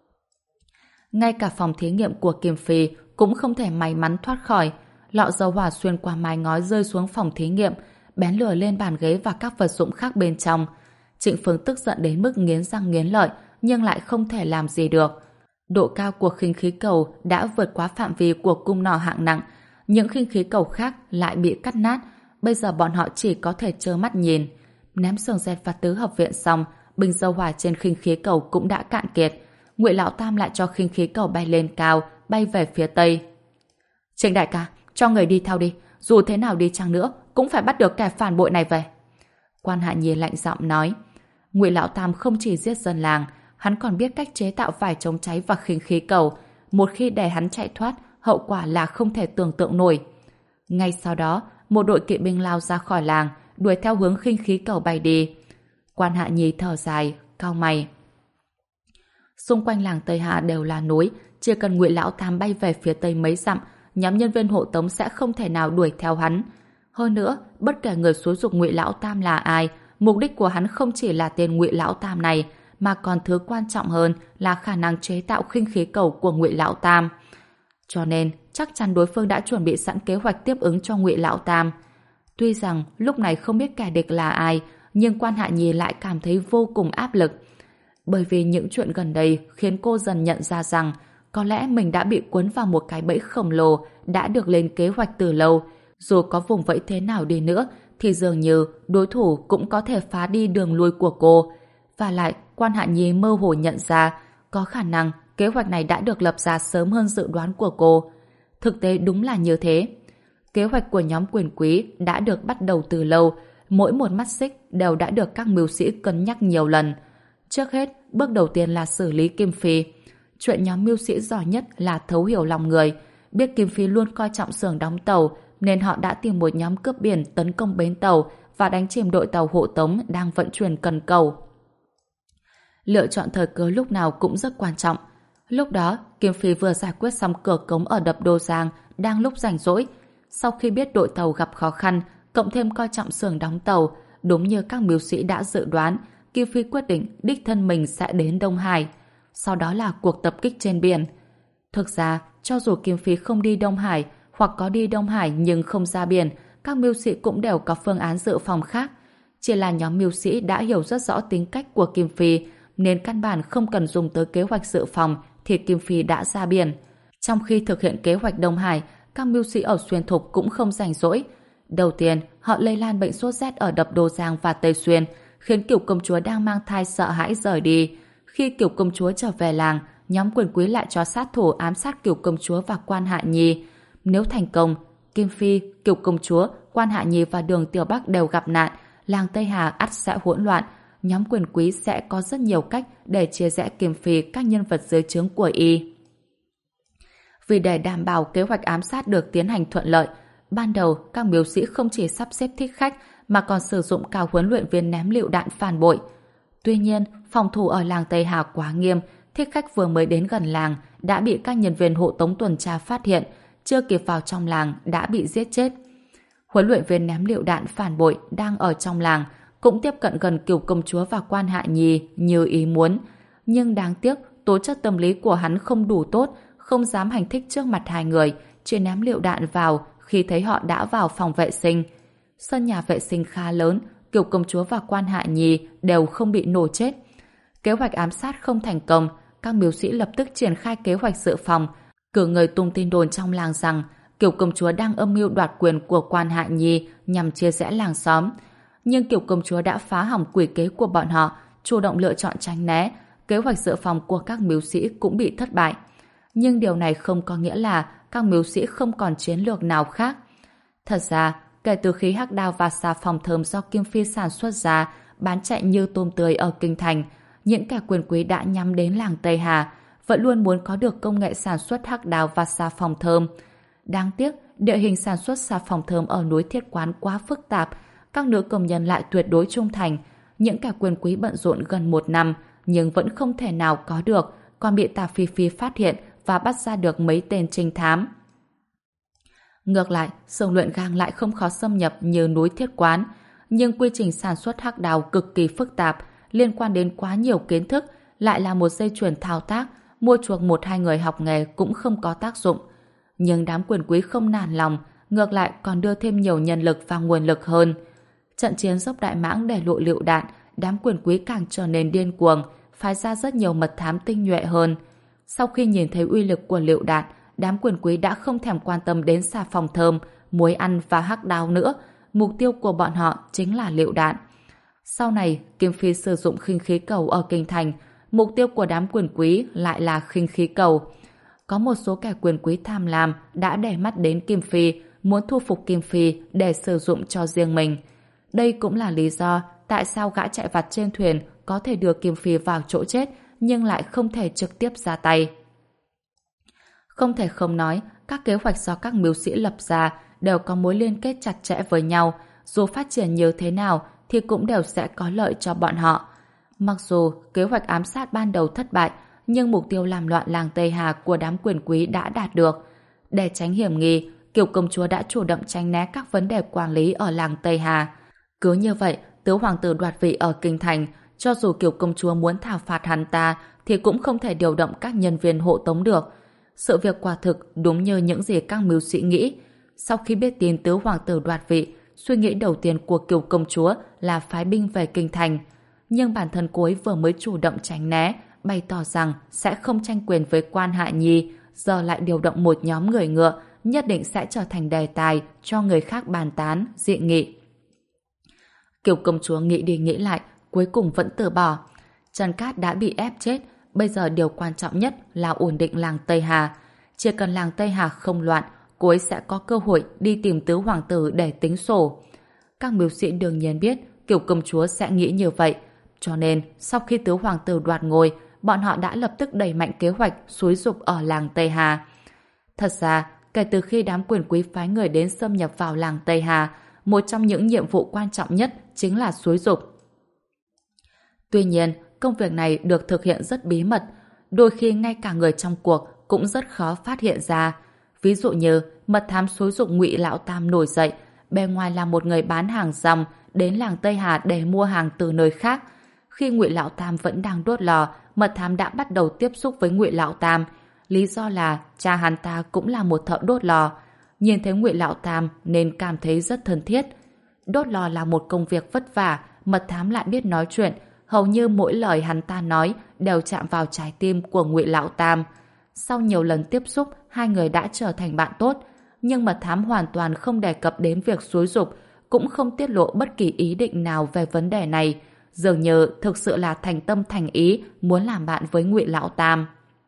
Ngay cả phòng thí nghiệm của Kim Phi cũng không thể may mắn thoát khỏi. Lọ dầu hỏa xuyên qua mái ngói rơi xuống phòng thí nghiệm, bén lửa lên bàn ghế và các vật dụng khác bên trong. Trịnh Phương tức giận đến mức nghiến răng nghiến lợi, nhưng lại không thể làm gì được. Độ cao của khinh khí cầu đã vượt quá phạm vi của cung nỏ hạng nặng, những khinh khí cầu khác lại bị cắt nát. Bây giờ bọn họ chỉ có thể trơ mắt nhìn. Ném xưởng dệt và tứ hợp viện xong, bình dầu hỏa trên khinh khí cầu cũng đã cạn kiệt. Ngụy Lão Tam lại cho khinh khí cầu bay lên cao, bay về phía tây. Trịnh đại ca, cho người đi theo đi, dù thế nào đi chăng nữa cũng phải bắt được kẻ phản bội này về. Quan Hạ Nhi lạnh giọng nói. Ngụy Lão Tam không chỉ giết dân làng, hắn còn biết cách chế tạo vải chống cháy và khinh khí cầu. Một khi để hắn chạy thoát, hậu quả là không thể tưởng tượng nổi. Ngay sau đó, một đội kỵ binh lao ra khỏi làng, đuổi theo hướng khinh khí cầu bay đi. Quan Hạ Nhi thở dài, cau mày. Xung quanh làng Tây Hạ đều là núi, chỉ cần Ngụy Lão Tam bay về phía tây mấy dặm, nhóm nhân viên hộ tống sẽ không thể nào đuổi theo hắn. Hơn nữa, bất kể người xúi giục Ngụy Lão Tam là ai, mục đích của hắn không chỉ là tên Ngụy Lão Tam này, mà còn thứ quan trọng hơn là khả năng chế tạo khinh khí cầu của Ngụy Lão Tam. Cho nên, chắc chắn đối phương đã chuẩn bị sẵn kế hoạch tiếp ứng cho Ngụy Lão Tam. Tuy rằng lúc này không biết kẻ địch là ai, nhưng Quan Hạ Nhi lại cảm thấy vô cùng áp lực. Bởi vì những chuyện gần đây khiến cô dần nhận ra rằng có lẽ mình đã bị cuốn vào một cái bẫy khổng lồ đã được lên kế hoạch từ lâu. Dù có vùng vẫy thế nào đi nữa thì dường như đối thủ cũng có thể phá đi đường lui của cô. Và lại, Quan Hạ Nhi mơ hồ nhận ra có khả năng kế hoạch này đã được lập ra sớm hơn dự đoán của cô. Thực tế đúng là như thế. Kế hoạch của nhóm quyền quý đã được bắt đầu từ lâu, mỗi một mắt xích đều đã được các mưu sĩ cân nhắc nhiều lần. Trước hết, bước đầu tiên là xử lý Kim Phi. Chuyện nhóm mưu sĩ giỏi nhất là thấu hiểu lòng người. Biết Kim Phi luôn coi trọng xưởng đóng tàu, nên họ đã tìm một nhóm cướp biển tấn công bến tàu và đánh chìm đội tàu hộ tống đang vận chuyển cần cầu. Lựa chọn thời cơ lúc nào cũng rất quan trọng. Lúc đó, Kim Phi vừa giải quyết xong cửa cống ở đập Đô Giang, đang lúc rảnh rỗi. Sau khi biết đội tàu gặp khó khăn, cộng thêm coi trọng xưởng đóng tàu, đúng như các mưu sĩ đã dự đoán, Kim Phi quyết định đích thân mình sẽ đến Đông Hải. Sau đó là cuộc tập kích trên biển. Thực ra, cho dù Kim Phi không đi Đông Hải, hoặc có đi Đông Hải nhưng không ra biển, các mưu sĩ cũng đều có phương án dự phòng khác. Chỉ là nhóm mưu sĩ đã hiểu rất rõ tính cách của Kim Phi, nên căn bản không cần dùng tới kế hoạch dự phòng thì Kim Phi đã ra biển. Trong khi thực hiện kế hoạch Đông Hải, các mưu sĩ ở Xuyên Thục cũng không rảnh rỗi. Đầu tiên, họ lây lan bệnh sốt rét ở đập Đô Giang và Tây Xuyên, khiến Kiều công chúa đang mang thai sợ hãi rời đi. Khi Kiều công chúa trở về làng, nhóm quyền quý lại cho sát thủ ám sát Kiều công chúa và Quan Hạ Nhi. Nếu thành công, Kim Phi, Kiều công chúa, Quan Hạ Nhi và Đường Tiểu Bắc đều gặp nạn, làng Tây Hà ắt sẽ hỗn loạn. Nhóm quyền quý sẽ có rất nhiều cách để chia rẽ Kim Phi các nhân vật dưới trướng của y. Vì để đảm bảo kế hoạch ám sát được tiến hành thuận lợi, ban đầu các mưu sĩ không chỉ sắp xếp thích khách mà còn sử dụng cả huấn luyện viên ném lựu đạn phản bội. Tuy nhiên, phòng thủ ở làng Tây Hà quá nghiêm, thích khách vừa mới đến gần làng đã bị các nhân viên hộ tống tuần tra phát hiện, chưa kịp vào trong làng đã bị giết chết. Huấn luyện viên ném lựu đạn phản bội đang ở trong làng cũng tiếp cận gần Kiều công chúa và Quan Hạ Nhi như ý muốn, nhưng đáng tiếc tố chất tâm lý của hắn không đủ tốt, không dám hành thích trước mặt hai người, chỉ ném lựu đạn vào khi thấy họ đã vào phòng vệ sinh. Sân nhà vệ sinh khá lớn, Kiều công chúa và Quan Hạ Nhi đều không bị nổ chết. Kế hoạch ám sát không thành công, các mưu sĩ lập tức triển khai kế hoạch dự phòng, cử người tung tin đồn trong làng rằng Kiều công chúa đang âm mưu đoạt quyền của Quan Hạ Nhi nhằm chia rẽ làng xóm. Nhưng Kiều công chúa đã phá hỏng quỷ kế của bọn họ, chủ động lựa chọn tránh né, kế hoạch dự phòng của các mưu sĩ cũng bị thất bại. Nhưng điều này không có nghĩa là các mưu sĩ không còn chiến lược nào khác. Thật ra, kể từ khi hắc đao và xà phòng thơm do Kim Phi sản xuất ra bán chạy như tôm tươi ở kinh thành, những kẻ quyền quý đã nhắm đến làng Tây Hà vẫn luôn muốn có được công nghệ sản xuất hắc đao và xà phòng thơm. Đáng tiếc, địa hình sản xuất xà phòng thơm ở núi Thiết Quán quá phức tạp, các nữ công nhân lại tuyệt đối trung thành. Những kẻ quyền quý bận rộn gần một năm nhưng vẫn không thể nào có được, còn bị Tả Phi Phi phát hiện và bắt ra được mấy tên trinh thám. Ngược lại, xưởng luyện gang lại không khó xâm nhập như núi Thiết Quán, nhưng quy trình sản xuất hắc đào cực kỳ phức tạp, liên quan đến quá nhiều kiến thức, lại là một dây chuyền thao tác, mua chuộc một hai người học nghề cũng không có tác dụng. Nhưng đám quyền quý không nản lòng, ngược lại còn đưa thêm nhiều nhân lực và nguồn lực hơn. Trận chiến dốc Đại Mãng để lộ lựu đạn, đám quyền quý càng trở nên điên cuồng, phái ra rất nhiều mật thám tinh nhuệ hơn. Sau khi nhìn thấy uy lực của lựu đạn, đám quyền quý đã không thèm quan tâm đến xà phòng thơm, muối ăn và hắc đao nữa. Mục tiêu của bọn họ chính là lựu đạn. Sau này, Kim Phi sử dụng khinh khí cầu ở kinh thành, mục tiêu của đám quyền quý lại là khinh khí cầu. Có một số kẻ quyền quý tham lam đã để mắt đến Kim Phi, muốn thu phục Kim Phi để sử dụng cho riêng mình. Đây cũng là lý do tại sao gã chạy vặt trên thuyền có thể đưa Kim Phi vào chỗ chết nhưng lại không thể trực tiếp ra tay. Không thể không nói, các kế hoạch do các mưu sĩ lập ra đều có mối liên kết chặt chẽ với nhau, dù phát triển như thế nào thì cũng đều sẽ có lợi cho bọn họ. Mặc dù kế hoạch ám sát ban đầu thất bại, nhưng mục tiêu làm loạn làng Tây Hà của đám quyền quý đã đạt được. Để tránh hiểm nghi, Kiều công chúa đã chủ động tránh né các vấn đề quản lý ở làng Tây Hà. Cứ như vậy, tứ hoàng tử đoạt vị ở kinh thành, cho dù Kiều công chúa muốn thảo phạt hắn ta thì cũng không thể điều động các nhân viên hộ tống được. Sự việc quả thực đúng như những gì các mưu sĩ nghĩ. Sau khi biết tin tứ hoàng tử đoạt vị, suy nghĩ đầu tiên của Kiều công chúa là phái binh về kinh thành. Nhưng bản thân cô ấy vừa mới chủ động tránh né, bày tỏ rằng sẽ không tranh quyền với Quan Hạ Nhi, giờ lại điều động một nhóm người ngựa, nhất định sẽ trở thành đề tài cho người khác bàn tán, dị nghị. Kiều công chúa nghĩ đi nghĩ lại, cuối cùng vẫn từ bỏ. Trần Cát đã bị ép chết, bây giờ điều quan trọng nhất là ổn định làng Tây Hà. Chỉ cần làng Tây Hà không loạn, cô ấy sẽ có cơ hội đi tìm tứ hoàng tử để tính sổ. Các mưu sĩ đương nhiên biết Kiều công chúa sẽ nghĩ như vậy, cho nên sau khi tứ hoàng tử đoạt ngôi, bọn họ đã lập tức đẩy mạnh kế hoạch xúi giục ở làng Tây Hà. Thật ra, kể từ khi đám quyền quý phái người đến xâm nhập vào làng Tây Hà, một trong những nhiệm vụ quan trọng nhất chính là xúi giục. Tuy nhiên, công việc này được thực hiện rất bí mật, đôi khi ngay cả người trong cuộc cũng rất khó phát hiện ra. Ví dụ như mật thám xúi giục Ngụy Lão Tam nổi dậy, bề ngoài là một người bán hàng rong đến làng Tây Hà để mua hàng từ nơi khác. Khi Ngụy Lão Tam vẫn đang đốt lò, mật thám đã bắt đầu tiếp xúc với Ngụy Lão Tam. Lý do là cha hắn ta cũng là một thợ đốt lò. Nhìn thấy Ngụy Lão Tam nên cảm thấy rất thân thiết. Đốt lò là một công việc vất vả, mật thám lại biết nói chuyện, hầu như mỗi lời hắn ta nói đều chạm vào trái tim của Ngụy Lão Tam. Sau nhiều lần tiếp xúc, hai người đã trở thành bạn tốt, nhưng mật thám hoàn toàn không đề cập đến việc xúi giục, cũng không tiết lộ bất kỳ ý định nào về vấn đề này, dường như thực sự là thành tâm thành ý muốn làm bạn với Ngụy Lão Tam.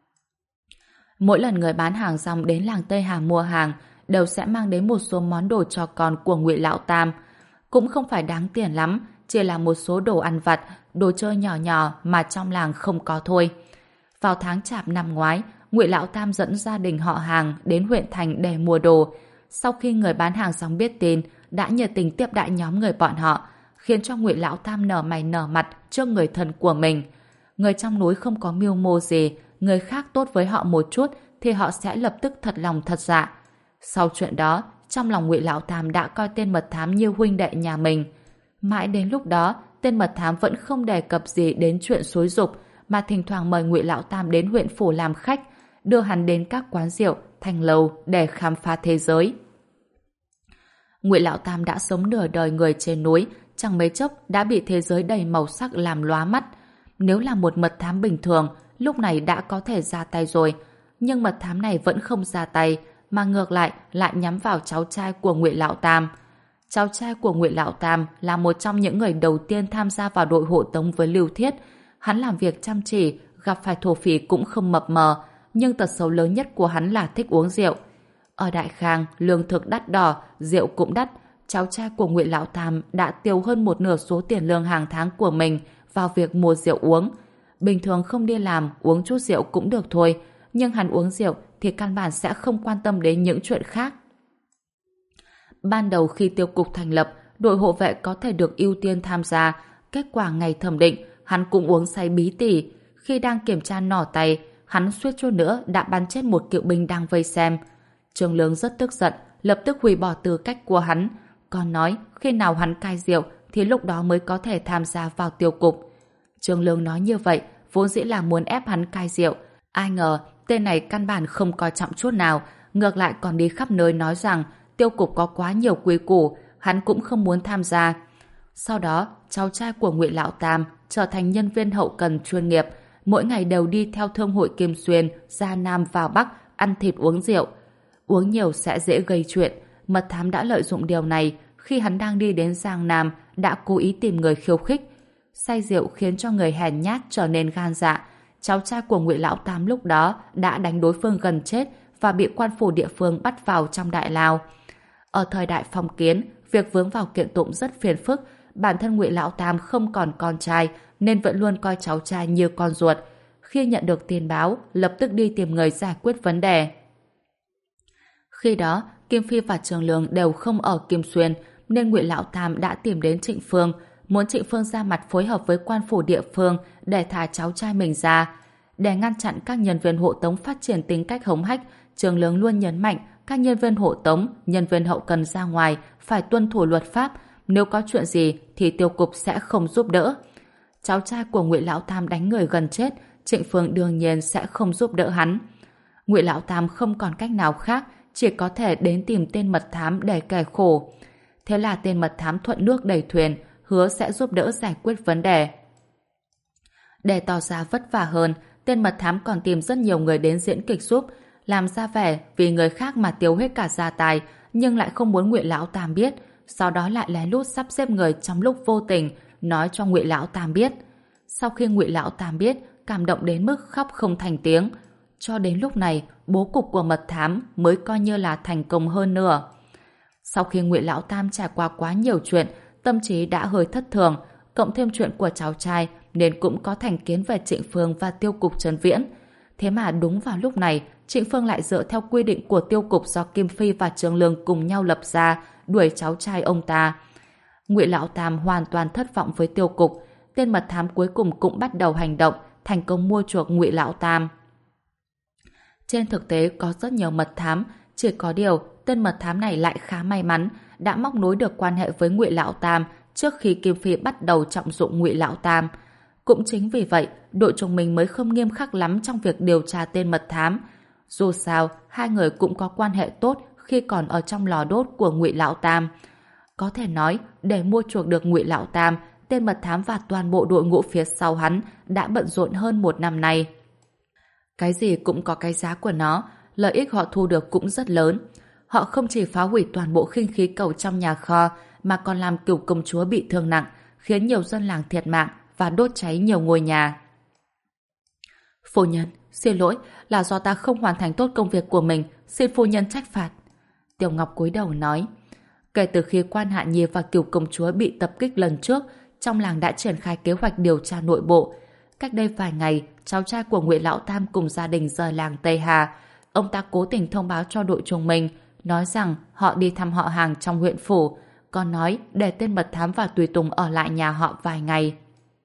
Mỗi lần người bán hàng rong đến làng Tây Hà mua hàng, đều sẽ mang đến một số món đồ cho con của Ngụy Lão Tam. Cũng không phải đáng tiền lắm, chỉ là một số đồ ăn vặt, đồ chơi nhỏ nhỏ mà trong làng không có thôi. Vào tháng Chạp năm ngoái, Ngụy Lão Tam dẫn gia đình họ hàng đến huyện thành để mua đồ. Sau khi người bán hàng rong biết tin, đã nhiệt tình tiếp đãi nhóm người bọn họ, khiến cho Ngụy Lão Tam nở mày nở mặt trước người thân của mình. Người trong núi không có mưu mô gì, người khác tốt với họ một chút thì họ sẽ lập tức thật lòng thật dạ. Sau chuyện đó, trong lòng Ngụy Lão Tam đã coi tên mật thám như huynh đệ nhà mình. Mãi đến lúc đó, tên mật thám vẫn không đề cập gì đến chuyện xúi giục, mà thỉnh thoảng mời Ngụy Lão Tam đến huyện phủ làm khách, đưa hắn đến các quán rượu, thành lầu để khám phá thế giới. Ngụy Lão Tam đã sống nửa đời người trên núi, chẳng mấy chốc đã bị thế giới đầy màu sắc làm lóa mắt. Nếu là một mật thám bình thường, lúc này đã có thể ra tay rồi. Nhưng mật thám này vẫn không ra tay, mà ngược lại lại nhắm vào cháu trai của Ngụy Lão Tam. Cháu trai của Ngụy Lão Tam là một trong những người đầu tiên tham gia vào đội hộ tống với Lưu Thiết. Hắn làm việc chăm chỉ, gặp phải thổ phỉ cũng không mập mờ, nhưng tật xấu lớn nhất của hắn là thích uống rượu. Ở Đại Khang, lương thực đắt đỏ, rượu cũng đắt. Cháu trai của Ngụy Lão Tam đã tiêu hơn một nửa số tiền lương hàng tháng của mình vào việc mua rượu uống. Bình thường không đi làm, uống chút rượu cũng được thôi, nhưng hắn uống rượu thì căn bản sẽ không quan tâm đến những chuyện khác. Ban đầu khi tiêu cục thành lập, đội hộ vệ có thể được ưu tiên tham gia. Kết quả ngày thẩm định, hắn cũng uống say bí tỉ. Khi đang kiểm tra nỏ tay, hắn suýt chút nữa đã bắn chết một cựu binh đang vây xem. Trương Lương rất tức giận, lập tức hủy bỏ tư cách của hắn. Còn nói khi nào hắn cai rượu thì lúc đó mới có thể tham gia vào tiêu cục. Trương Lương nói như vậy vốn dĩ là muốn ép hắn cai rượu. Ai ngờ tên này căn bản không coi trọng chút nào, ngược lại còn đi khắp nơi nói rằng tiêu cục có quá nhiều quy củ, hắn cũng không muốn tham gia. Sau đó, cháu trai của Ngụy Lão Tam trở thành nhân viên hậu cần chuyên nghiệp, mỗi ngày đều đi theo thương hội Kim Xuyên ra Nam vào Bắc ăn thịt uống rượu. Uống nhiều sẽ dễ gây chuyện, mật thám đã lợi dụng điều này. Khi hắn đang đi đến Giang Nam đã cố ý tìm người khiêu khích. Say rượu khiến cho người hèn nhát trở nên gan dạ. Cháu trai của Ngụy Lão Tam lúc đó đã đánh đối phương gần chết và bị quan phủ địa phương bắt vào trong đại lao. Ở thời đại phong kiến, việc vướng vào kiện tụng rất phiền phức. Bản thân Ngụy Lão Tam không còn con trai nên vẫn luôn coi cháu trai như con ruột. Khi nhận được tin báo, lập tức đi tìm người giải quyết vấn đề. Khi đó, Kim Phi và Trường Lương đều không ở Kim Xuyên, nên Ngụy Lão Tam đã tìm đến Trịnh Phương, muốn Trịnh Phương ra mặt phối hợp với quan phủ địa phương để thả cháu trai mình ra. Để ngăn chặn các nhân viên hộ tống phát triển tính cách hống hách, Trường Lương luôn nhấn mạnh các nhân viên hộ tống, nhân viên hậu cần ra ngoài phải tuân thủ luật pháp, nếu có chuyện gì thì tiêu cục sẽ không giúp đỡ. Cháu trai của Ngụy Lão Tam đánh người gần chết, Trịnh Phương đương nhiên sẽ không giúp đỡ hắn. Ngụy Lão Tam không còn cách nào khác, chỉ có thể đến tìm tên mật thám để kẻ khổ. Thế là tên mật thám thuận nước đẩy thuyền, hứa sẽ giúp đỡ giải quyết vấn đề. Để tỏ ra vất vả hơn, tên mật thám còn tìm rất nhiều người đến diễn kịch giúp, làm ra vẻ vì người khác mà tiêu hết cả gia tài, nhưng lại không muốn Ngụy Lão Tam biết, sau đó lại lén lút sắp xếp người trong lúc vô tình nói cho Ngụy Lão Tam biết. Sau khi Ngụy Lão Tam biết, cảm động đến mức khóc không thành tiếng. Cho đến lúc này, bố cục của mật thám mới coi như là thành công hơn nữa. Sau khi Ngụy Lão Tam trải qua quá nhiều chuyện, tâm trí đã hơi thất thường, cộng thêm chuyện của cháu trai nên cũng có thành kiến về Trịnh Phương và tiêu cục Trấn Viễn. Thế mà đúng vào lúc này, Trịnh Phương lại dựa theo quy định của tiêu cục do Kim Phi và Trường Lương cùng nhau lập ra, đuổi cháu trai ông ta. Ngụy Lão Tam hoàn toàn thất vọng với tiêu cục, tên mật thám cuối cùng cũng bắt đầu hành động, thành công mua chuộc Ngụy Lão Tam. Trên thực tế có rất nhiều mật thám, chỉ có điều tên mật thám này lại khá may mắn, đã móc nối được quan hệ với Ngụy Lão Tam trước khi Kim Phi bắt đầu trọng dụng Ngụy Lão Tam. Cũng chính vì vậy, đội chúng mình mới không nghiêm khắc lắm trong việc điều tra tên mật thám. Dù sao, hai người cũng có quan hệ tốt khi còn ở trong lò đốt của Ngụy Lão Tam. Có thể nói, để mua chuộc được Ngụy Lão Tam, tên mật thám và toàn bộ đội ngũ phía sau hắn đã bận rộn hơn một năm nay. Cái gì cũng có cái giá của nó, lợi ích họ thu được cũng rất lớn. Họ không chỉ phá hủy toàn bộ khinh khí cầu trong nhà kho, mà còn làm cửu công chúa bị thương nặng, khiến nhiều dân làng thiệt mạng và đốt cháy nhiều ngôi nhà. Phu nhân, xin lỗi, là do ta không hoàn thành tốt công việc của mình, xin phu nhân trách phạt. Tiểu Ngọc cúi đầu nói. Kể từ khi Quan Hạ Nhi và cửu công chúa bị tập kích lần trước, trong làng đã triển khai kế hoạch điều tra nội bộ. Cách đây vài ngày, cháu trai của Ngụy Lão Tam cùng gia đình rời làng Tây Hà. Ông ta cố tình thông báo cho đội chúng mình, nói rằng họ đi thăm họ hàng trong huyện phủ, còn nói để tên mật thám và tùy tùng ở lại nhà họ vài ngày.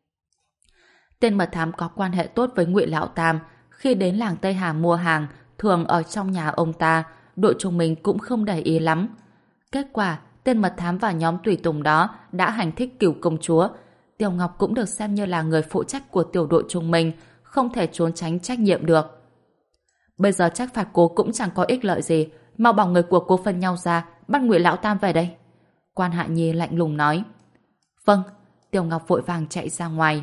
Tên mật thám có quan hệ tốt với Ngụy Lão Tam, khi đến làng Tây Hà mua hàng, thường ở trong nhà ông ta, đội chúng mình cũng không để ý lắm. Kết quả, tên mật thám và nhóm tùy tùng đó đã hành thích cửu công chúa. Tiểu Ngọc cũng được xem như là người phụ trách của tiểu đội chúng mình, không thể trốn tránh trách nhiệm được. Bây giờ trách phạt cô cũng chẳng có ích lợi gì, mau bảo người của cô phân nhau ra, bắt Ngụy Lão Tam về đây. Quan Hạ Nhi lạnh lùng nói. Vâng. Tiểu Ngọc vội vàng chạy ra ngoài.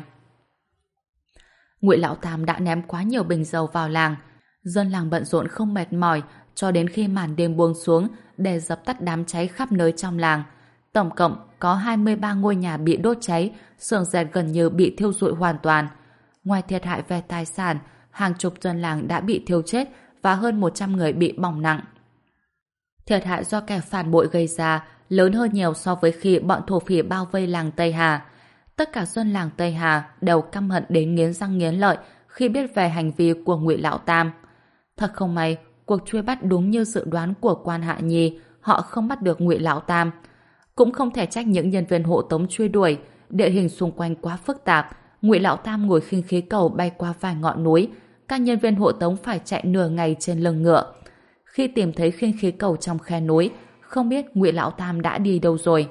Ngụy Lão Tam đã ném quá nhiều bình dầu vào làng. Dân làng bận rộn không mệt mỏi cho đến khi màn đêm buông xuống để dập tắt đám cháy khắp nơi trong làng. Tổng cộng có hai mươi ba ngôi nhà bị đốt cháy, xưởng dệt gần như bị thiêu rụi hoàn toàn. Ngoài thiệt hại về tài sản, hàng chục dân làng đã bị thiêu chết và hơn một trăm người bị bỏng nặng. Thiệt hại do kẻ phản bội gây ra lớn hơn nhiều so với khi bọn thổ phỉ bao vây làng Tây Hà. Tất cả dân làng Tây Hà đều căm hận đến nghiến răng nghiến lợi khi biết về hành vi của Ngụy Lão Tam. Thật không may, cuộc truy bắt đúng như dự đoán của Quan Hạ Nhi, họ không bắt được Ngụy Lão Tam. Cũng không thể trách những nhân viên hộ tống truy đuổi, địa hình xung quanh quá phức tạp. Ngụy Lão Tam ngồi khinh khí cầu bay qua vài ngọn núi, các nhân viên hộ tống phải chạy nửa ngày trên lưng ngựa. Khi tìm thấy khinh khí cầu trong khe núi, không biết Ngụy Lão Tam đã đi đâu rồi.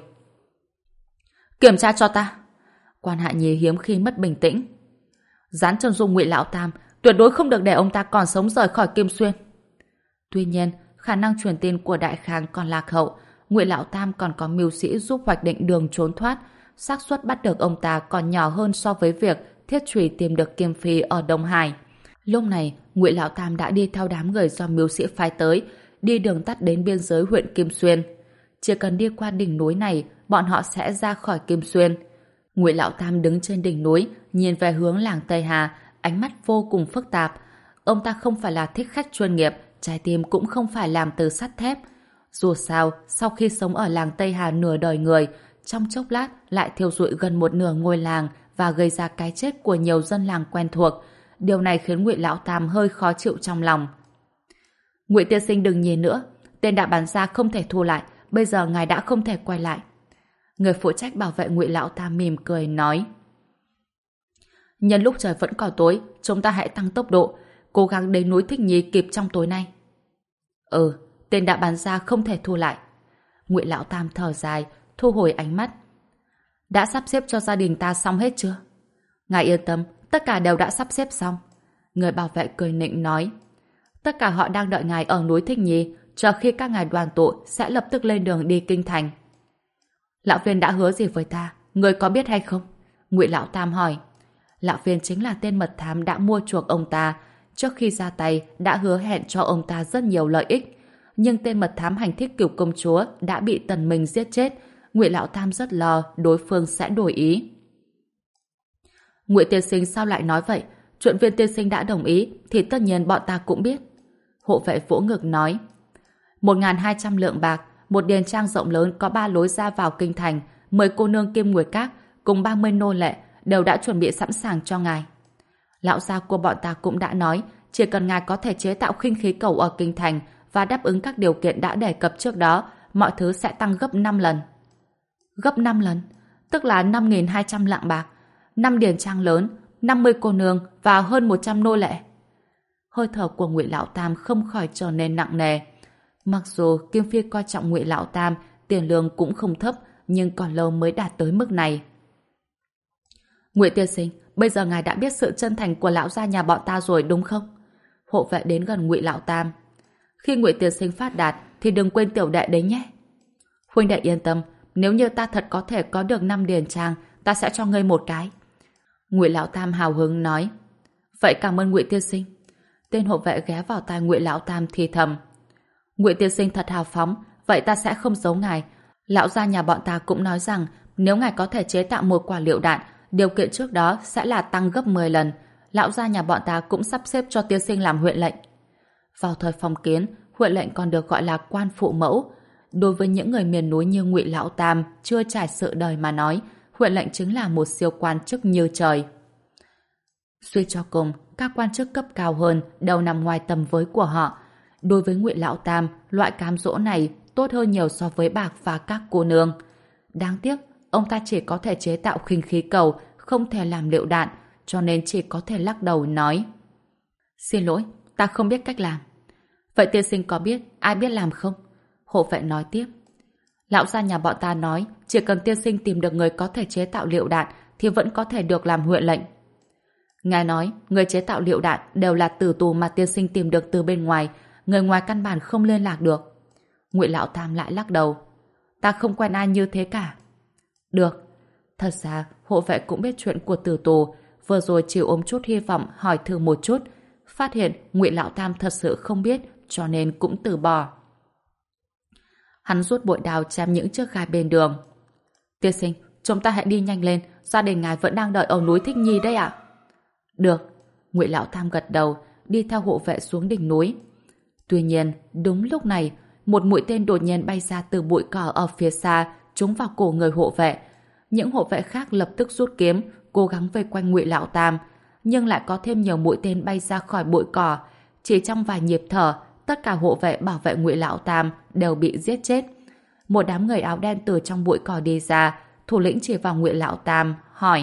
Kiểm tra cho ta. Quan Hạ Nhi hiếm khi mất bình tĩnh. Dán chân dung Ngụy Lão Tam, tuyệt đối không được để ông ta còn sống rời khỏi Kim Xuyên. Tuy nhiên, khả năng truyền tin của Đại Khang còn lạc hậu. Ngụy Lão Tam còn có mưu sĩ giúp hoạch định đường trốn thoát. Xác suất bắt được ông ta còn nhỏ hơn so với việc Thiết Chủy tìm được Kim Phi ở Đông Hải. Lúc này, Ngụy Lão Tam đã đi theo đám người do mưu sĩ phái tới, đi đường tắt đến biên giới huyện Kim Xuyên. Chỉ cần đi qua đỉnh núi này, bọn họ sẽ ra khỏi Kim Xuyên. Ngụy Lão Tam đứng trên đỉnh núi, nhìn về hướng làng Tây Hà, ánh mắt vô cùng phức tạp. Ông ta không phải là thích khách chuyên nghiệp, trái tim cũng không phải làm từ sắt thép. Dù sao, sau khi sống ở làng Tây Hà nửa đời người, trong chốc lát lại thiêu rụi gần một nửa ngôi làng và gây ra cái chết của nhiều dân làng quen thuộc. Điều này khiến Ngụy Lão Tam hơi khó chịu trong lòng. Ngụy tiên sinh đừng nhìn nữa, tên đã bán ra không thể thu lại, bây giờ ngài đã không thể quay lại. Người phụ trách bảo vệ Ngụy Lão Tam mỉm cười nói. Nhân lúc trời vẫn còn tối, chúng ta hãy tăng tốc độ, cố gắng đến núi Thích Nhi kịp trong tối nay. Ừ, tên đã bán ra không thể thu lại. Ngụy Lão Tam thở dài, thu hồi ánh mắt. Đã sắp xếp cho gia đình ta xong hết chưa? Ngài yên tâm, tất cả đều đã sắp xếp xong. Người bảo vệ cười nịnh nói. Tất cả họ đang đợi ngài ở núi Thích Nhi, chờ khi các ngài đoàn tụ sẽ lập tức lên đường đi kinh thành. Lão Viên đã hứa gì với ta, người có biết hay không? Ngụy Lão Tam hỏi. Lão Viên chính là tên mật thám đã mua chuộc ông ta, trước khi ra tay đã hứa hẹn cho ông ta rất nhiều lợi ích. Nhưng tên mật thám hành thích Cửu công chúa đã bị Tần Minh giết chết. Ngụy Lão Tam rất lo đối phương sẽ đổi ý. Ngụy tiên sinh sao lại nói vậy? Chuyện Viên tiên sinh đã đồng ý thì tất nhiên bọn ta cũng biết. Hộ vệ vỗ ngực nói. Một ngàn hai trăm lượng bạc, một điền trang rộng lớn có ba lối ra vào kinh thành, mười cô nương Kim Nguyệt Các cùng ba mươi nô lệ đều đã chuẩn bị sẵn sàng cho ngài. Lão gia của bọn ta cũng đã nói, chỉ cần ngài có thể chế tạo khinh khí cầu ở kinh thành và đáp ứng các điều kiện đã đề cập trước đó, mọi thứ sẽ tăng gấp năm lần. Gấp năm lần? Tức là năm nghìn hai trăm lạng bạc, năm điền trang lớn, năm mươi cô nương và hơn một trăm nô lệ. Hơi thở của Ngụy Lão Tam không khỏi trở nên nặng nề. Mặc dù Kim Phi coi trọng Ngụy Lão Tam, tiền lương cũng không thấp, nhưng còn lâu mới đạt tới mức này. Ngụy tiên sinh, bây giờ ngài đã biết sự chân thành của lão gia nhà bọn ta rồi đúng không? Hộ vệ đến gần Ngụy Lão Tam. Khi Ngụy tiên sinh phát đạt thì đừng quên tiểu đệ đấy nhé. Huynh đệ yên tâm, nếu như ta thật có thể có được năm điền trang, ta sẽ cho ngươi một cái. Ngụy Lão Tam hào hứng nói. Vậy cảm ơn Ngụy tiên sinh. Tên hộ vệ ghé vào tai Ngụy Lão Tam thì thầm. Ngụy tiên sinh thật hào phóng, vậy ta sẽ không giấu ngài. Lão gia nhà bọn ta cũng nói rằng nếu ngài có thể chế tạo một quả lựu đạn, điều kiện trước đó sẽ là tăng gấp mười lần. Lão gia nhà bọn ta cũng sắp xếp cho tiên sinh làm huyện lệnh. Vào thời phong kiến, huyện lệnh còn được gọi là quan phụ mẫu. Đối với những người miền núi như Ngụy Lão Tam chưa trải sự đời mà nói, huyện lệnh chính là một siêu quan chức như trời. Suy cho cùng, các quan chức cấp cao hơn đều nằm ngoài tầm với của họ. Đối với Ngụy Lão Tam, loại cám dỗ này tốt hơn nhiều so với bạc và các cô nương. Đáng tiếc, ông ta chỉ có thể chế tạo khinh khí cầu, không thể làm lựu đạn, cho nên chỉ có thể lắc đầu nói. Xin lỗi, ta không biết cách làm. Vậy tiên sinh có biết ai biết làm không? Hộ vệ nói tiếp. Lão gia nhà bọn ta nói, chỉ cần tiên sinh tìm được người có thể chế tạo lựu đạn thì vẫn có thể được làm huyện lệnh. Ngài nói, người chế tạo lựu đạn đều là tử tù mà tiên sinh tìm được từ bên ngoài, người ngoài căn bản không liên lạc được. Ngụy Lão Tam lại lắc đầu. Ta không quen ai như thế cả. Được. Thật ra, hộ vệ cũng biết chuyện của tử tù, vừa rồi chỉ ôm chút hy vọng hỏi thử một chút, phát hiện Ngụy Lão Tam thật sự không biết, cho nên cũng từ bỏ. Hắn rút bội đao chém những chiếc gai bên đường. Tiên sinh, chúng ta hãy đi nhanh lên, gia đình ngài vẫn đang đợi ở núi Thích Nhi đấy ạ. Được. Ngụy Lão Tam gật đầu, đi theo hộ vệ xuống đỉnh núi. Tuy nhiên, đúng lúc này, một mũi tên đột nhiên bay ra từ bụi cỏ ở phía xa, trúng vào cổ người hộ vệ. Những hộ vệ khác lập tức rút kiếm, cố gắng vây quanh Ngụy Lão Tam, nhưng lại có thêm nhiều mũi tên bay ra khỏi bụi cỏ. Chỉ trong vài nhịp thở, tất cả hộ vệ bảo vệ Ngụy Lão Tam đều bị giết chết. Một đám người áo đen từ trong bụi cỏ đi ra, thủ lĩnh chỉ vào Ngụy Lão Tam, hỏi: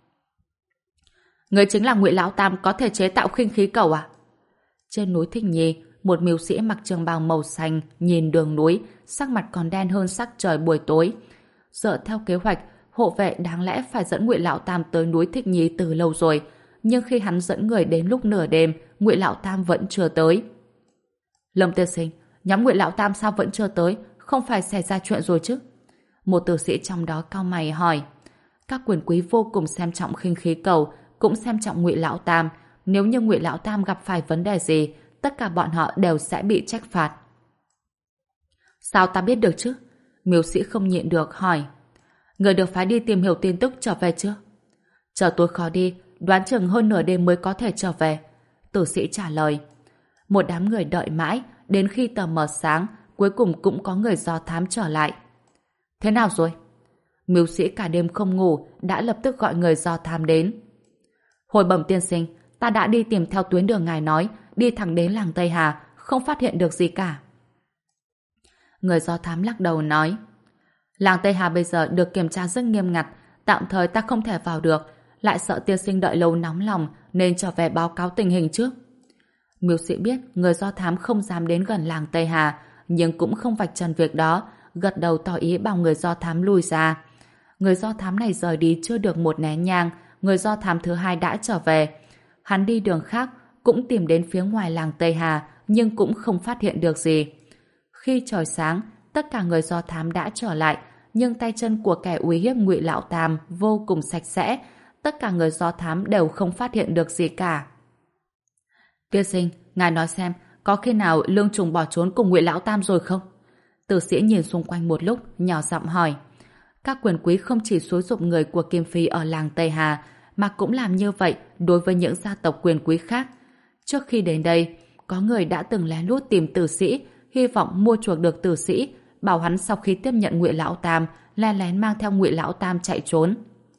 Người chính là Ngụy Lão Tam có thể chế tạo khinh khí cầu à? Trên núi Thích Nhi, một mưu sĩ mặc trường bào màu xanh nhìn đường núi, sắc mặt còn đen hơn sắc trời buổi tối. Dựa theo kế hoạch, hộ vệ đáng lẽ phải dẫn Ngụy Lão Tam tới núi Thích Nhi từ lâu rồi, nhưng khi hắn dẫn người đến lúc nửa đêm, Ngụy Lão Tam vẫn chưa tới. Lâm tiên sinh, nhóm Ngụy Lão Tam sao vẫn chưa tới? Không phải xảy ra chuyện rồi chứ? Một tử sĩ trong đó cau mày hỏi. Các quyền quý vô cùng xem trọng khinh khí cầu, cũng xem trọng Ngụy Lão Tam. Nếu như Ngụy Lão Tam gặp phải vấn đề gì, tất cả bọn họ đều sẽ bị trách phạt. Sao ta biết được chứ? Miêu sĩ không nhịn được hỏi. Người được phái đi tìm hiểu tin tức trở về chưa? Chờ tôi khó đi, đoán chừng hơn nửa đêm mới có thể trở về. Tử sĩ trả lời. Một đám người đợi mãi, đến khi tờ mờ sáng, cuối cùng cũng có người do thám trở lại. Thế nào rồi? Miêu sĩ cả đêm không ngủ, đã lập tức gọi người do thám đến. Hồi bẩm tiên sinh, ta đã đi tìm theo tuyến đường ngài nói, đi thẳng đến làng Tây Hà, không phát hiện được gì cả. Người do thám lắc đầu nói, làng Tây Hà bây giờ được kiểm tra rất nghiêm ngặt, tạm thời ta không thể vào được, lại sợ tiên sinh đợi lâu nóng lòng nên trở về báo cáo tình hình trước. Miêu sĩ biết người do thám không dám đến gần làng Tây Hà, nhưng cũng không vạch trần việc đó, gật đầu tỏ ý bảo người do thám lui ra. Người do thám này rời đi chưa được một nén nhang, người do thám thứ hai đã trở về. Hắn đi đường khác, cũng tìm đến phía ngoài làng Tây Hà, nhưng cũng không phát hiện được gì. Khi trời sáng, tất cả người do thám đã trở lại, nhưng tay chân của kẻ uy hiếp Ngụy Lão Tam vô cùng sạch sẽ, tất cả người do thám đều không phát hiện được gì cả. Tiên sinh, ngài nói xem, có khi nào Lương Trùng bỏ trốn cùng Ngụy Lão Tam rồi không? Tử sĩ nhìn xung quanh một lúc, nhỏ giọng hỏi. Các quyền quý không chỉ xúi giục người của Kim Phi ở làng Tây Hà, mà cũng làm như vậy đối với những gia tộc quyền quý khác. Trước khi đến đây, có người đã từng lén lút tìm tử sĩ, hy vọng mua chuộc được tử sĩ, bảo hắn sau khi tiếp nhận Ngụy Lão Tam, lén lén mang theo Ngụy Lão Tam chạy trốn.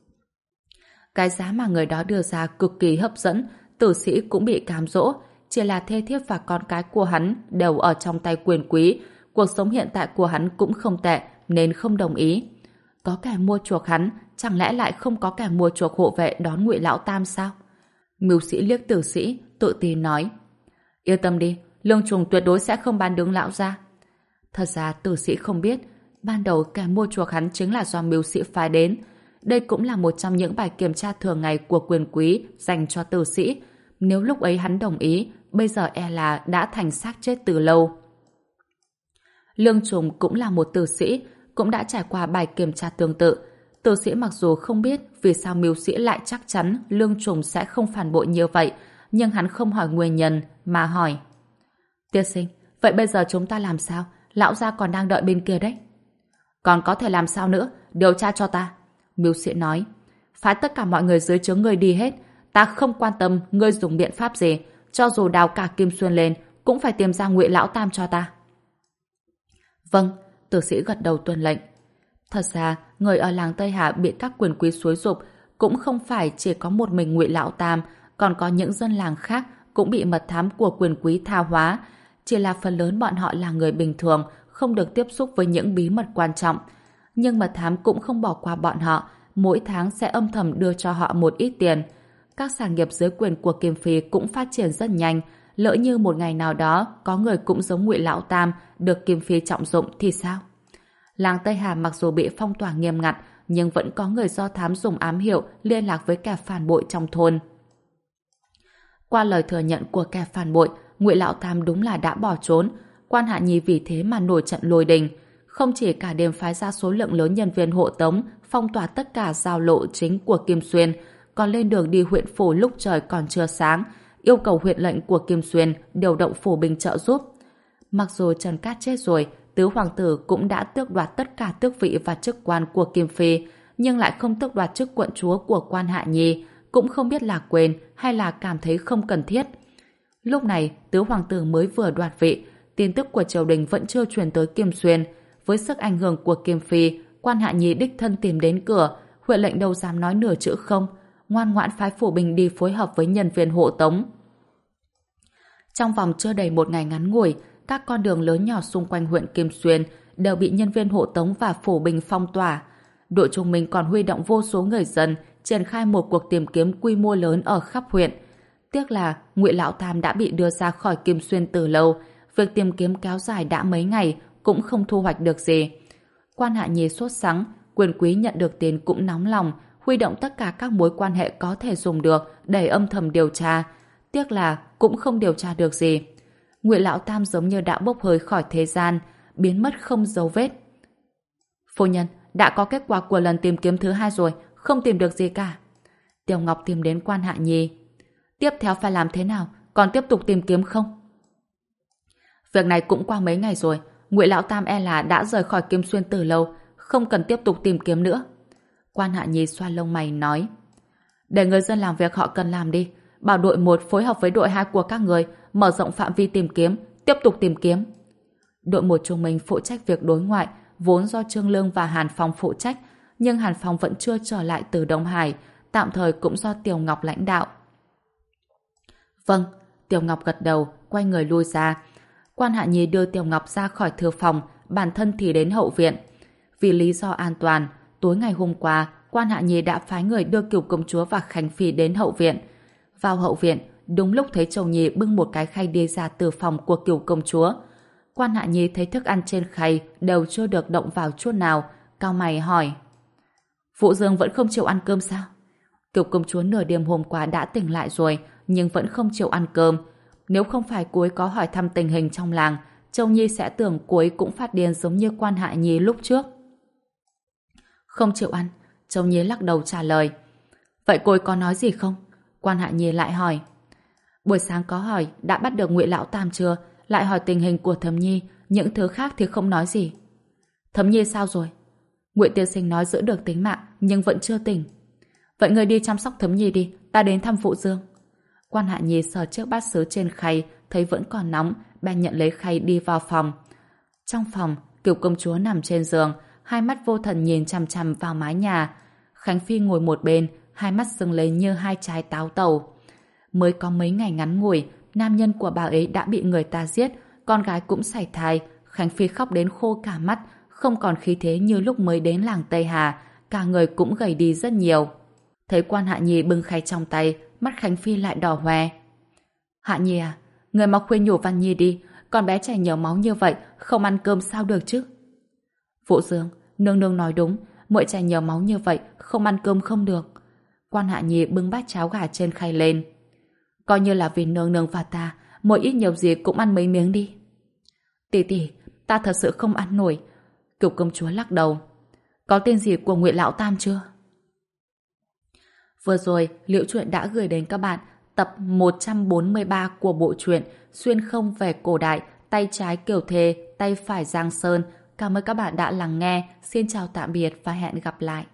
Cái giá mà người đó đưa ra cực kỳ hấp dẫn, tử sĩ cũng bị cám dỗ, chỉ là thê thiếp và con cái của hắn đều ở trong tay quyền quý, cuộc sống hiện tại của hắn cũng không tệ nên không đồng ý. Có kẻ mua chuộc hắn, chẳng lẽ lại không có kẻ mua chuộc hộ vệ đón Ngụy Lão Tam sao? Mưu sĩ liếc tử sĩ, tự tin nói. Yên tâm đi, Lương Trùng tuyệt đối sẽ không bán đứng lão ra. Thật ra tử sĩ không biết, ban đầu kẻ mua chuộc hắn chính là do mưu sĩ phái đến. Đây cũng là một trong những bài kiểm tra thường ngày của quyền quý dành cho tử sĩ. Nếu lúc ấy hắn đồng ý, bây giờ e là đã thành xác chết từ lâu. Lương Trùng cũng là một tử sĩ, cũng đã trải qua bài kiểm tra tương tự. Tử sĩ mặc dù không biết vì sao mưu sĩ lại chắc chắn Lương Trùng sẽ không phản bội như vậy, nhưng hắn không hỏi nguyên nhân mà hỏi. Tiên sinh, vậy bây giờ chúng ta làm sao? Lão gia còn đang đợi bên kia đấy. Còn có thể làm sao nữa? Điều tra cho ta. Mưu sĩ nói. Phái tất cả mọi người dưới trướng ngươi đi hết. Ta không quan tâm ngươi dùng biện pháp gì. Cho dù đào cả Kim Xuyên lên, cũng phải tìm ra Ngụy Lão Tam cho ta. Vâng, tử sĩ gật đầu tuân lệnh. Thật ra, người ở làng Tây Hà bị các quyền quý xúi giục cũng không phải chỉ có một mình Ngụy Lão Tam, còn có những dân làng khác cũng bị mật thám của quyền quý tha hóa. Chỉ là phần lớn bọn họ là người bình thường, không được tiếp xúc với những bí mật quan trọng. Nhưng mật thám cũng không bỏ qua bọn họ, mỗi tháng sẽ âm thầm đưa cho họ một ít tiền. Các sản nghiệp dưới quyền của Kim Phi cũng phát triển rất nhanh. Lỡ như một ngày nào đó có người cũng giống Ngụy Lão Tam được Kim Phi trọng dụng thì sao? Làng Tây Hà mặc dù bị phong tỏa nghiêm ngặt, nhưng vẫn có người do thám dùng ám hiệu liên lạc với kẻ phản bội trong thôn. Qua lời thừa nhận của kẻ phản bội, Ngụy Lão Tam đúng là đã bỏ trốn. Quan Hạ Nhi vì thế mà nổi trận lôi đình. không chỉ cả đêm phái ra số lượng lớn nhân viên hộ tống, phong tỏa tất cả giao lộ chính của Kim Xuyên, còn lên đường đi huyện phủ lúc trời còn chưa sáng, yêu cầu huyện lệnh của Kim Xuyên điều động phủ binh trợ giúp. Mặc dù Trần Cát chết rồi, tứ hoàng tử cũng đã tước đoạt tất cả tước vị và chức quan của Kim Phi, nhưng lại không tước đoạt chức quận chúa của Quan Hạ Nhi, cũng không biết là quên hay là cảm thấy không cần thiết. Lúc này, tứ hoàng tử mới vừa đoạt vị, tin tức của triều đình vẫn chưa truyền tới Kim Xuyên. Với sức ảnh hưởng của Kim Phi, Quan Hạ Nhi đích thân tìm đến cửa, huyện lệnh đâu dám nói nửa chữ không, ngoan ngoãn phái phủ binh đi phối hợp với nhân viên hộ tống. Trong vòng chưa đầy một ngày ngắn ngủi, các con đường lớn nhỏ xung quanh huyện Kim Xuyên đều bị nhân viên hộ tống và phủ binh phong tỏa. Đội trung mình còn huy động vô số người dân triển khai một cuộc tìm kiếm quy mô lớn ở khắp huyện. Tiếc là Ngụy Lão Tam đã bị đưa ra khỏi Kim Xuyên từ lâu, việc tìm kiếm kéo dài đã mấy ngày cũng không thu hoạch được gì. Quan Hạ Nhi sốt sắng, quyền quý nhận được tiền cũng nóng lòng, huy động tất cả các mối quan hệ có thể dùng được để âm thầm điều tra. Tiếc là cũng không điều tra được gì. Ngụy Lão Tam giống như đã bốc hơi khỏi thế gian, biến mất không dấu vết. Phu nhân, đã có kết quả của lần tìm kiếm thứ hai rồi, không tìm được gì cả. Tiểu Ngọc tìm đến Quan Hạ Nhi. Tiếp theo phải làm thế nào? Còn tiếp tục tìm kiếm không? Việc này cũng qua mấy ngày rồi, Ngụy Lão Tam e là đã rời khỏi Kim Xuyên từ lâu, không cần tiếp tục tìm kiếm nữa. Quan Hạ Nhi xoa lông mày nói. Để người dân làm việc họ cần làm đi. Bảo đội một phối hợp với đội hai của các người mở rộng phạm vi tìm kiếm, tiếp tục tìm kiếm. Đội một trung mình phụ trách việc đối ngoại, vốn do Trương Lương và Hàn Phong phụ trách, nhưng Hàn Phong vẫn chưa trở lại từ Đông Hải, tạm thời cũng do Tiểu Ngọc lãnh đạo. Vâng, Tiểu Ngọc gật đầu, quay người lui ra. Quan Hạ Nhi đưa Tiểu Ngọc ra khỏi thư phòng, bản thân thì đến hậu viện. Vì lý do an toàn, tối ngày hôm qua, Quan Hạ Nhi đã phái người đưa Cửu công chúa và Khánh Phi đến hậu viện. Vào hậu viện, đúng lúc thấy Châu Nhi bưng một cái khay đi ra từ phòng của Cửu công chúa. Quan Hạ Nhi thấy thức ăn trên khay đều chưa được động vào chút nào, cau mày hỏi. Phụ Dương vẫn không chịu ăn cơm sao? Cửu công chúa nửa đêm hôm qua đã tỉnh lại rồi, nhưng vẫn không chịu ăn cơm. Nếu không phải cô ấy có hỏi thăm tình hình trong làng, Châu Nhi sẽ tưởng cô ấy cũng phát điên giống như Quan Hạ Nhi lúc trước. Không chịu ăn, Châu Nhi lắc đầu trả lời. Vậy cô ấy có nói gì không? Quan Hạ Nhi lại hỏi. Buổi sáng có hỏi đã bắt được Ngụy Lão Tam chưa, lại hỏi tình hình của Thẩm Nhi, những thứ khác thì không nói gì. Thẩm Nhi sao rồi? Ngụy tiên sinh nói giữ được tính mạng nhưng vẫn chưa tỉnh. Vậy người đi chăm sóc Thẩm Nhi đi, ta đến thăm Phụ Dương. Quan Hạ Nhi sờ chiếc bát sứ trên khay, thấy vẫn còn nóng, bèn nhận lấy khay đi vào phòng. Trong phòng, Cửu công chúa nằm trên giường, hai mắt vô thần nhìn chằm chằm vào mái nhà. Khánh Phi ngồi một bên, hai mắt sưng lên như hai trái táo tàu. Mới có mấy ngày ngắn ngủi, nam nhân của bà ấy đã bị người ta giết, con gái cũng sảy thai. Khánh Phi khóc đến khô cả mắt, không còn khí thế như lúc mới đến làng Tây Hà, cả người cũng gầy đi rất nhiều. Thấy Quan Hạ Nhi bưng khay trong tay, mắt Khánh Phi lại đỏ hoe. Hạ Nhi à, người mau khuyên nhủ Văn Nhi đi, con bé chảy nhiều máu như vậy, không ăn cơm sao được chứ? Phụ Dương, nương nương nói đúng, muội chảy nhiều máu như vậy, không ăn cơm không được. Quan Hạ Nhi bưng bát cháo gà trên khay lên. Coi như là vì nương nương và ta, muội ít nhiều gì cũng ăn mấy miếng đi. Tỷ tỷ, ta thật sự không ăn nổi. Cửu công chúa lắc đầu. Có tên gì của Ngụy Lão Tam chưa? Vừa rồi, Liễu Truyện đã gửi đến các bạn tập một trăm bốn mươi ba của bộ truyện Xuyên không về cổ đại, tay trái Kiều Thề, tay phải Giang Sơn. Cảm ơn các bạn đã lắng nghe. Xin chào tạm biệt và hẹn gặp lại.